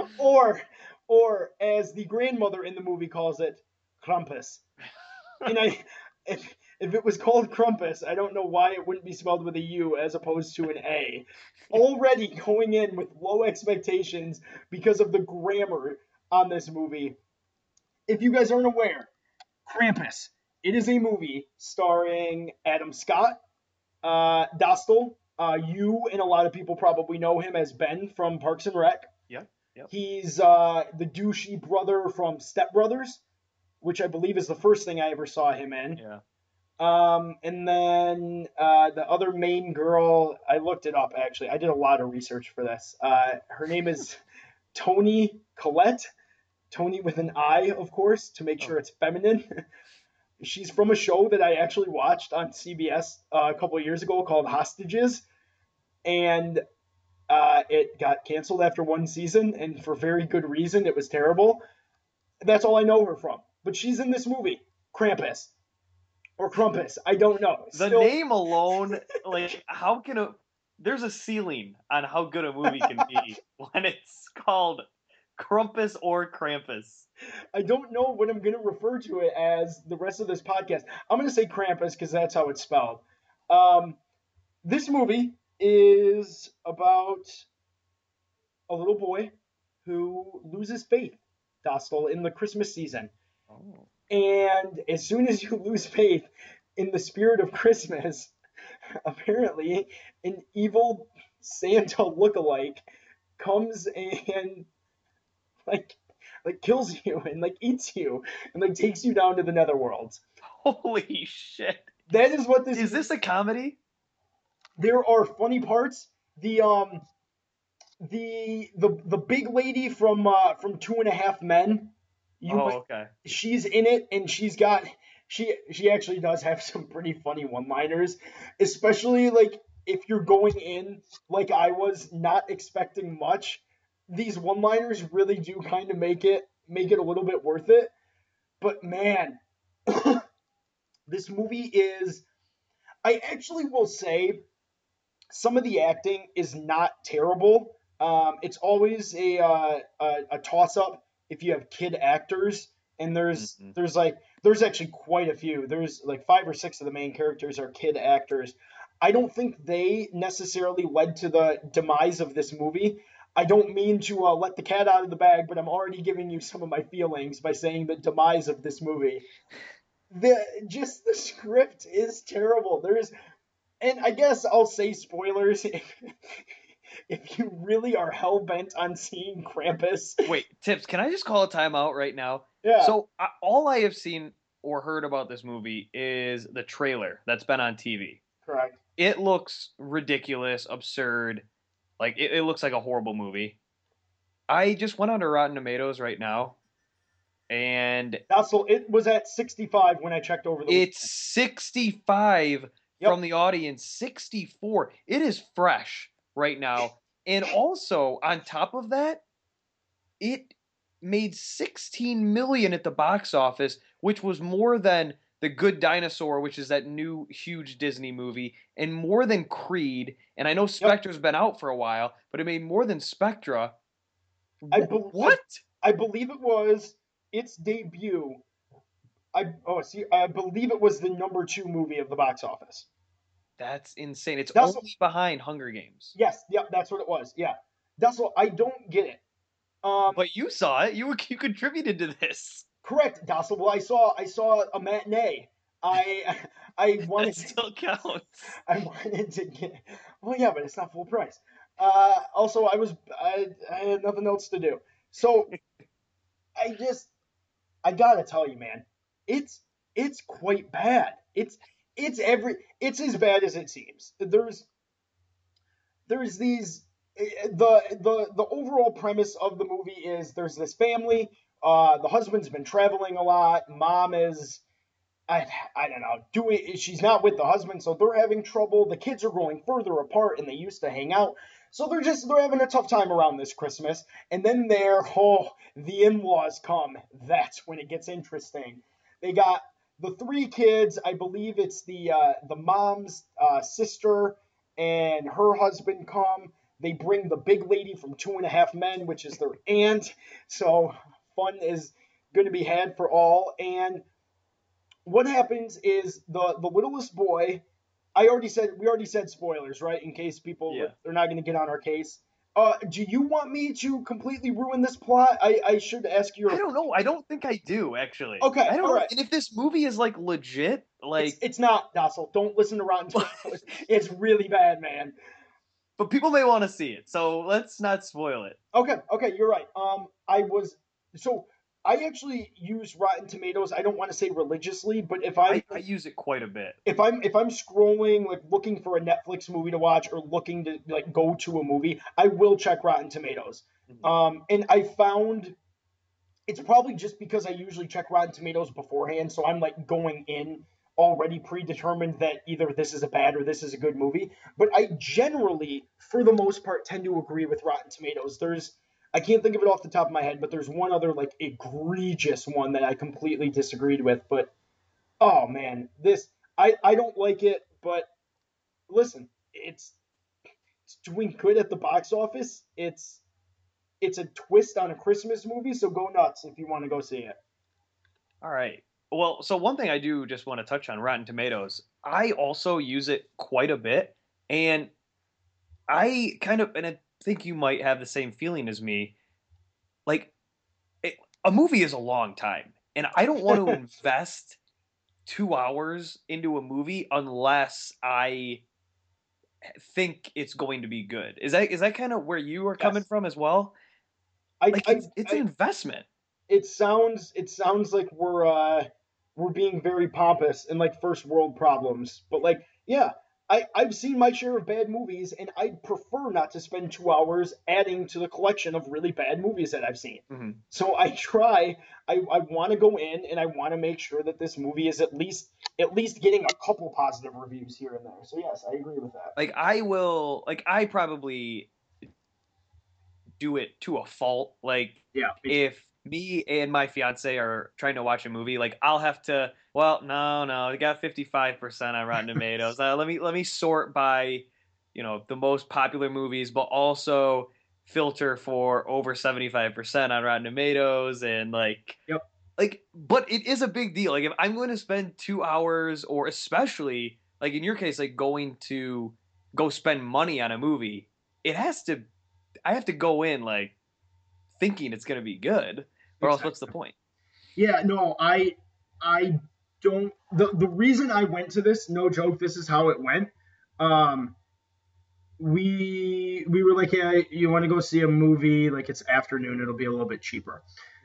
Or as the grandmother in the movie calls it, Krampus. And if it was called Krampus, I don't know why it wouldn't be spelled with a U as opposed to an A. Already going in with low expectations because of the grammar on this movie. If you guys aren't aware, Krampus. It is a movie starring Adam Scott, Dostal. You and a lot of people probably know him as Ben from Parks and Rec. Yep. He's the douchey brother from Step Brothers, which I believe is the first thing I ever saw him in. Yeah. And then the other main girl, I looked it up actually. I did a lot of research for this. Her name is Toni Collette. Toni with an I, of course, to make sure it's feminine. She's from a show that I actually watched on CBS a couple of years ago called Hostages. And it got canceled after one season, and for very good reason. It was terrible. That's all I know her from. But she's in this movie, Krampus. Or Krampus. I don't know. The name alone, like, how can there's a ceiling on how good a movie can be when it's called Krampus or Krampus. I don't know what I'm going to refer to it as the rest of this podcast. I'm going to say Krampus because that's how it's spelled. This movie is about a little boy who loses faith, Dostal, in the Christmas season. Oh. And as soon as you lose faith in the spirit of Christmas, apparently an evil Santa lookalike comes and like kills you and like eats you and like takes you down to the netherworld. Holy shit. That is what this is. This a comedy? There are funny parts. The big lady from 2.5 Men. Okay. She's in it, and she actually does have some pretty funny one-liners, especially like if you're going in like I was not expecting much. These one-liners really do kind of make it a little bit worth it. But man, this movie is, I actually will say, some of the acting is not terrible. It's always a toss-up if you have kid actors, and there's actually quite a few. There's like 5 or 6 of the main characters are kid actors. I don't think they necessarily led to the demise of this movie. I don't mean to let the cat out of the bag, but I'm already giving you some of my feelings by saying the demise of this movie. The script is terrible. And I guess I'll say spoilers if you really are hell-bent on seeing Krampus. Wait, Tips, can I just call a timeout right now? Yeah. So all I have seen or heard about this movie is the trailer that's been on TV. Correct. It looks ridiculous, absurd. Like, it looks like a horrible movie. I just went onto Rotten Tomatoes right now, and it was at 65 when I checked over the weekend. It's 65 from the audience, 64. It is fresh right now. And also, on top of that, it made 16 million at the box office, which was more than The Good Dinosaur, which is that new huge Disney movie, and more than Creed. And I know Spectre's been out for a while, but it made more than Spectre. What? I believe it was its debut. I believe it was the number 2 movie of the box office. That's insane. It's only behind Hunger Games. Yes, that's what it was. Yeah, that's what I don't get it. But you saw it. You contributed to this. Correct, Dossel. Well, I saw a matinee. I wanted that still counts. I wanted to get. Well, yeah, but it's not full price. Also, I had nothing else to do, so I gotta tell you, man, it's quite bad. It's as bad as it seems. There's these the overall premise of the movie is there's this family. The husband's been traveling a lot. Mom is, I don't know, she's not with the husband, so they're having trouble. The kids are growing further apart, and they used to hang out, so they're having a tough time around this Christmas. And then the in-laws come. That's when it gets interesting. They got the 3 kids. I believe it's the mom's sister and her husband come. They bring the big lady from 2.5 Men, which is their aunt. So fun is going to be had for all. And what happens is the littlest boy. We already said spoilers, right? In case people are not going to get on our case. Do you want me to completely ruin this plot? I should ask you. I don't know. I don't think I do, actually. Okay, I don't know. Right. And if this movie is like legit, like it's not, Dossel. Don't listen to Rotten Tomatoes. It's really bad, man. But people may want to see it, so let's not spoil it. Okay, you're right. I actually use Rotten Tomatoes. I don't want to say religiously, but if I use it quite a bit. If I'm scrolling, like looking for a Netflix movie to watch or looking to like go to a movie, I will check Rotten Tomatoes. Mm-hmm. And I found it's probably just because I usually check Rotten Tomatoes beforehand, so I'm like going in already predetermined that either this is a bad or this is a good movie. But I generally, for the most part, tend to agree with Rotten Tomatoes. I can't think of it off the top of my head, but there's one other like egregious one that I completely disagreed with. But oh man, I don't like it. But listen, it's doing good at the box office. It's a twist on a Christmas movie, so go nuts if you want to go see it. All right. Well, so one thing I do just want to touch on Rotten Tomatoes. I also use it quite a bit, and I think you might have the same feeling as me. Like, a movie is a long time, and I don't want to invest 2 hours into a movie unless I think it's going to be good. Is that kind of where you are coming from as well? It's an investment. It sounds like we're being very pompous and like first world problems, but like, yeah, I've seen my share of bad movies, and I'd prefer not to spend 2 hours adding to the collection of really bad movies that I've seen. Mm-hmm. So I want to go in and I want to make sure that this movie is at least getting a couple positive reviews here and there. So yes, I agree with that. I probably do it to a fault. Like, yeah, if me and my fiance are trying to watch a movie, like I'll have to. Well, no, it got 55% on Rotten Tomatoes. Let me sort by, the most popular movies, but also filter for over 75% on Rotten Tomatoes, and but it is a big deal. Like if I'm going to spend 2 hours, or especially like in your case, like going to go spend money on a movie, I have to go in like thinking it's going to be good, or else what's the point? Yeah, no, I don't. The reason I went to this, no joke, this is how it went. We were like, yeah, you want to go see a movie? Like it's afternoon, it'll be a little bit cheaper.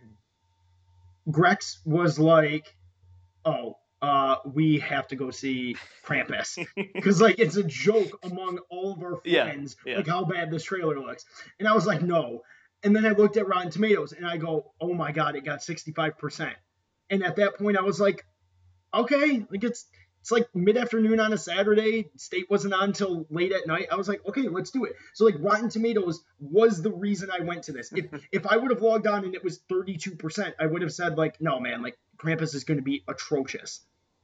Grex was like, oh, we have to go see Krampus because like it's a joke among all of our friends, like how bad this trailer looks. And I was like, no. And then I looked at Rotten Tomatoes and I go, oh my God, it got 65%. And at that point I was like, okay, like It's like mid-afternoon on a Saturday. State wasn't on until late at night. I was like, okay, let's do it. So like Rotten Tomatoes was the reason I went to this. If I would have logged on and it was 32%, I would have said like, no, man, like Krampus is going to be atrocious.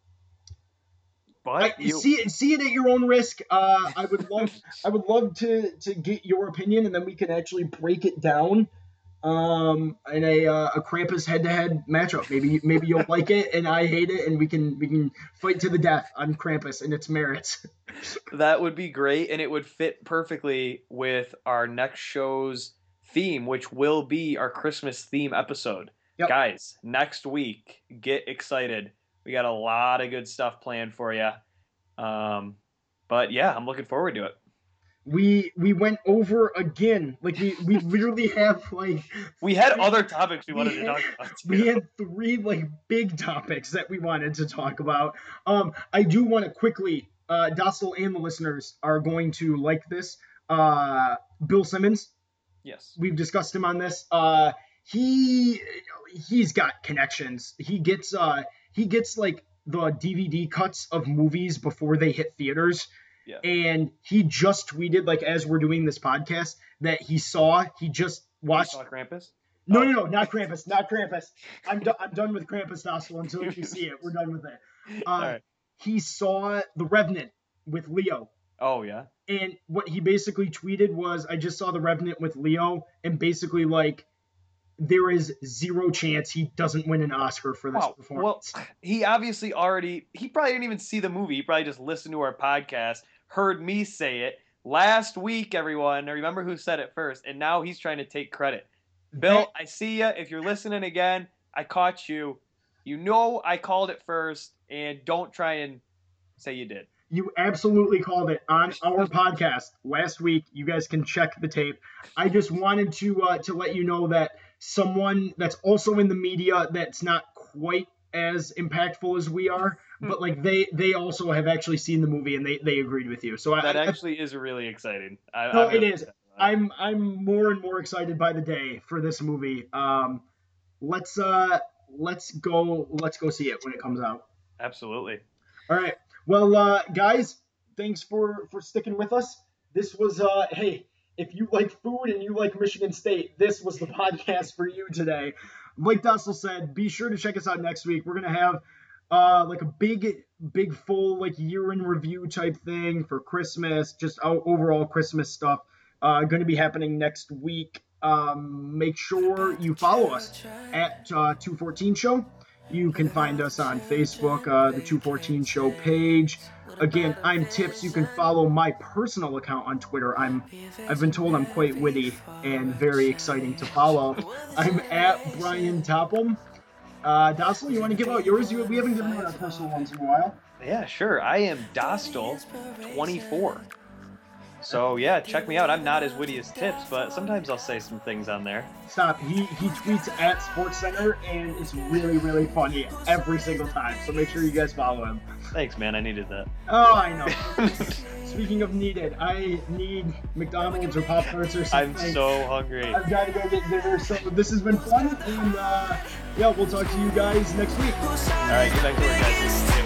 But see it at your own risk. I would love to get your opinion, and then we can actually break it down in a Krampus head-to-head matchup. Maybe you'll like it and I hate it, and we can fight to the death on Krampus and its merits. That would be great, and it would fit perfectly with our next show's theme, which will be our Christmas theme episode. Yep. Guys, next week, get excited. We got a lot of good stuff planned for you. But yeah, I'm looking forward to it. We went over again. Like we literally have like we had other topics we wanted to talk about too. We had 3 like big topics that we wanted to talk about. I do want to quickly Dostal and the listeners are going to like this. Bill Simmons. Yes. We've discussed him on this. He's got connections. He gets like the DVD cuts of movies before they hit theaters. Yeah. And he just tweeted, like, as we're doing this podcast, that he just watched. You saw Krampus? No, not Krampus. Not Krampus. I'm done with Krampus, Dostal, until you see it. We're done with it. All right. He saw The Revenant with Leo. Oh, yeah? And what he basically tweeted was, I just saw The Revenant with Leo, and basically, like, there is 0 chance he doesn't win an Oscar for this performance. Well, he obviously he probably didn't even see the movie. He probably just listened to our podcast, heard me say it last week, everyone. I remember who said it first, and now he's trying to take credit. Bill, I see you. If you're listening again, I caught you. You know I called it first, and don't try and say you did. You absolutely called it on our podcast last week. You guys can check the tape. I just wanted to let you know that someone that's also in the media that's not quite as impactful as we are, but like they also have actually seen the movie and they agreed with you. So that actually is really exciting. It is. I'm more and more excited by the day for this movie. Let's go see it when it comes out. Absolutely. All right. Well, guys, thanks for sticking with us. This was hey, if you like food and you like Michigan State, this was the podcast for you today. Like Dostal said, be sure to check us out next week. We're going to have like a big full like year in review type thing for Christmas, just overall Christmas stuff going to be happening next week. Make sure you follow us at 214 Show. You can find us on Facebook, the 214 Show page. Again, I'm Tips. You can follow my personal account on Twitter. I've been told I'm quite witty and very exciting to follow. I'm at Brian Topham. Dostal, you want to give out yours? We haven't given out our personal ones in a while. Yeah, sure. I am Dostal24. So, yeah, check me out. I'm not as witty as Tips, but sometimes I'll say some things on there. Stop. He tweets at SportsCenter, and it's really, really funny every single time. So make sure you guys follow him. Thanks, man. I needed that. Oh, I know. Speaking of needed, I need McDonald's or Pop-Tarts or something. I'm so hungry. I've got to go get dinner. So this has been fun, and yeah, we'll talk to you guys next week. All right, get back to work, guys.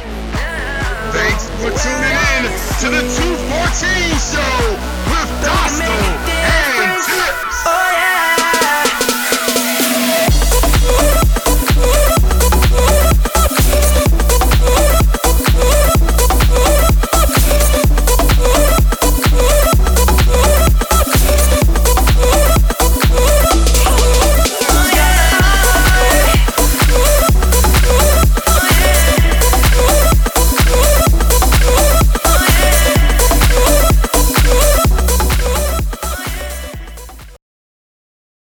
Thanks for tuning in to the 214 Show with Dostal and Tips.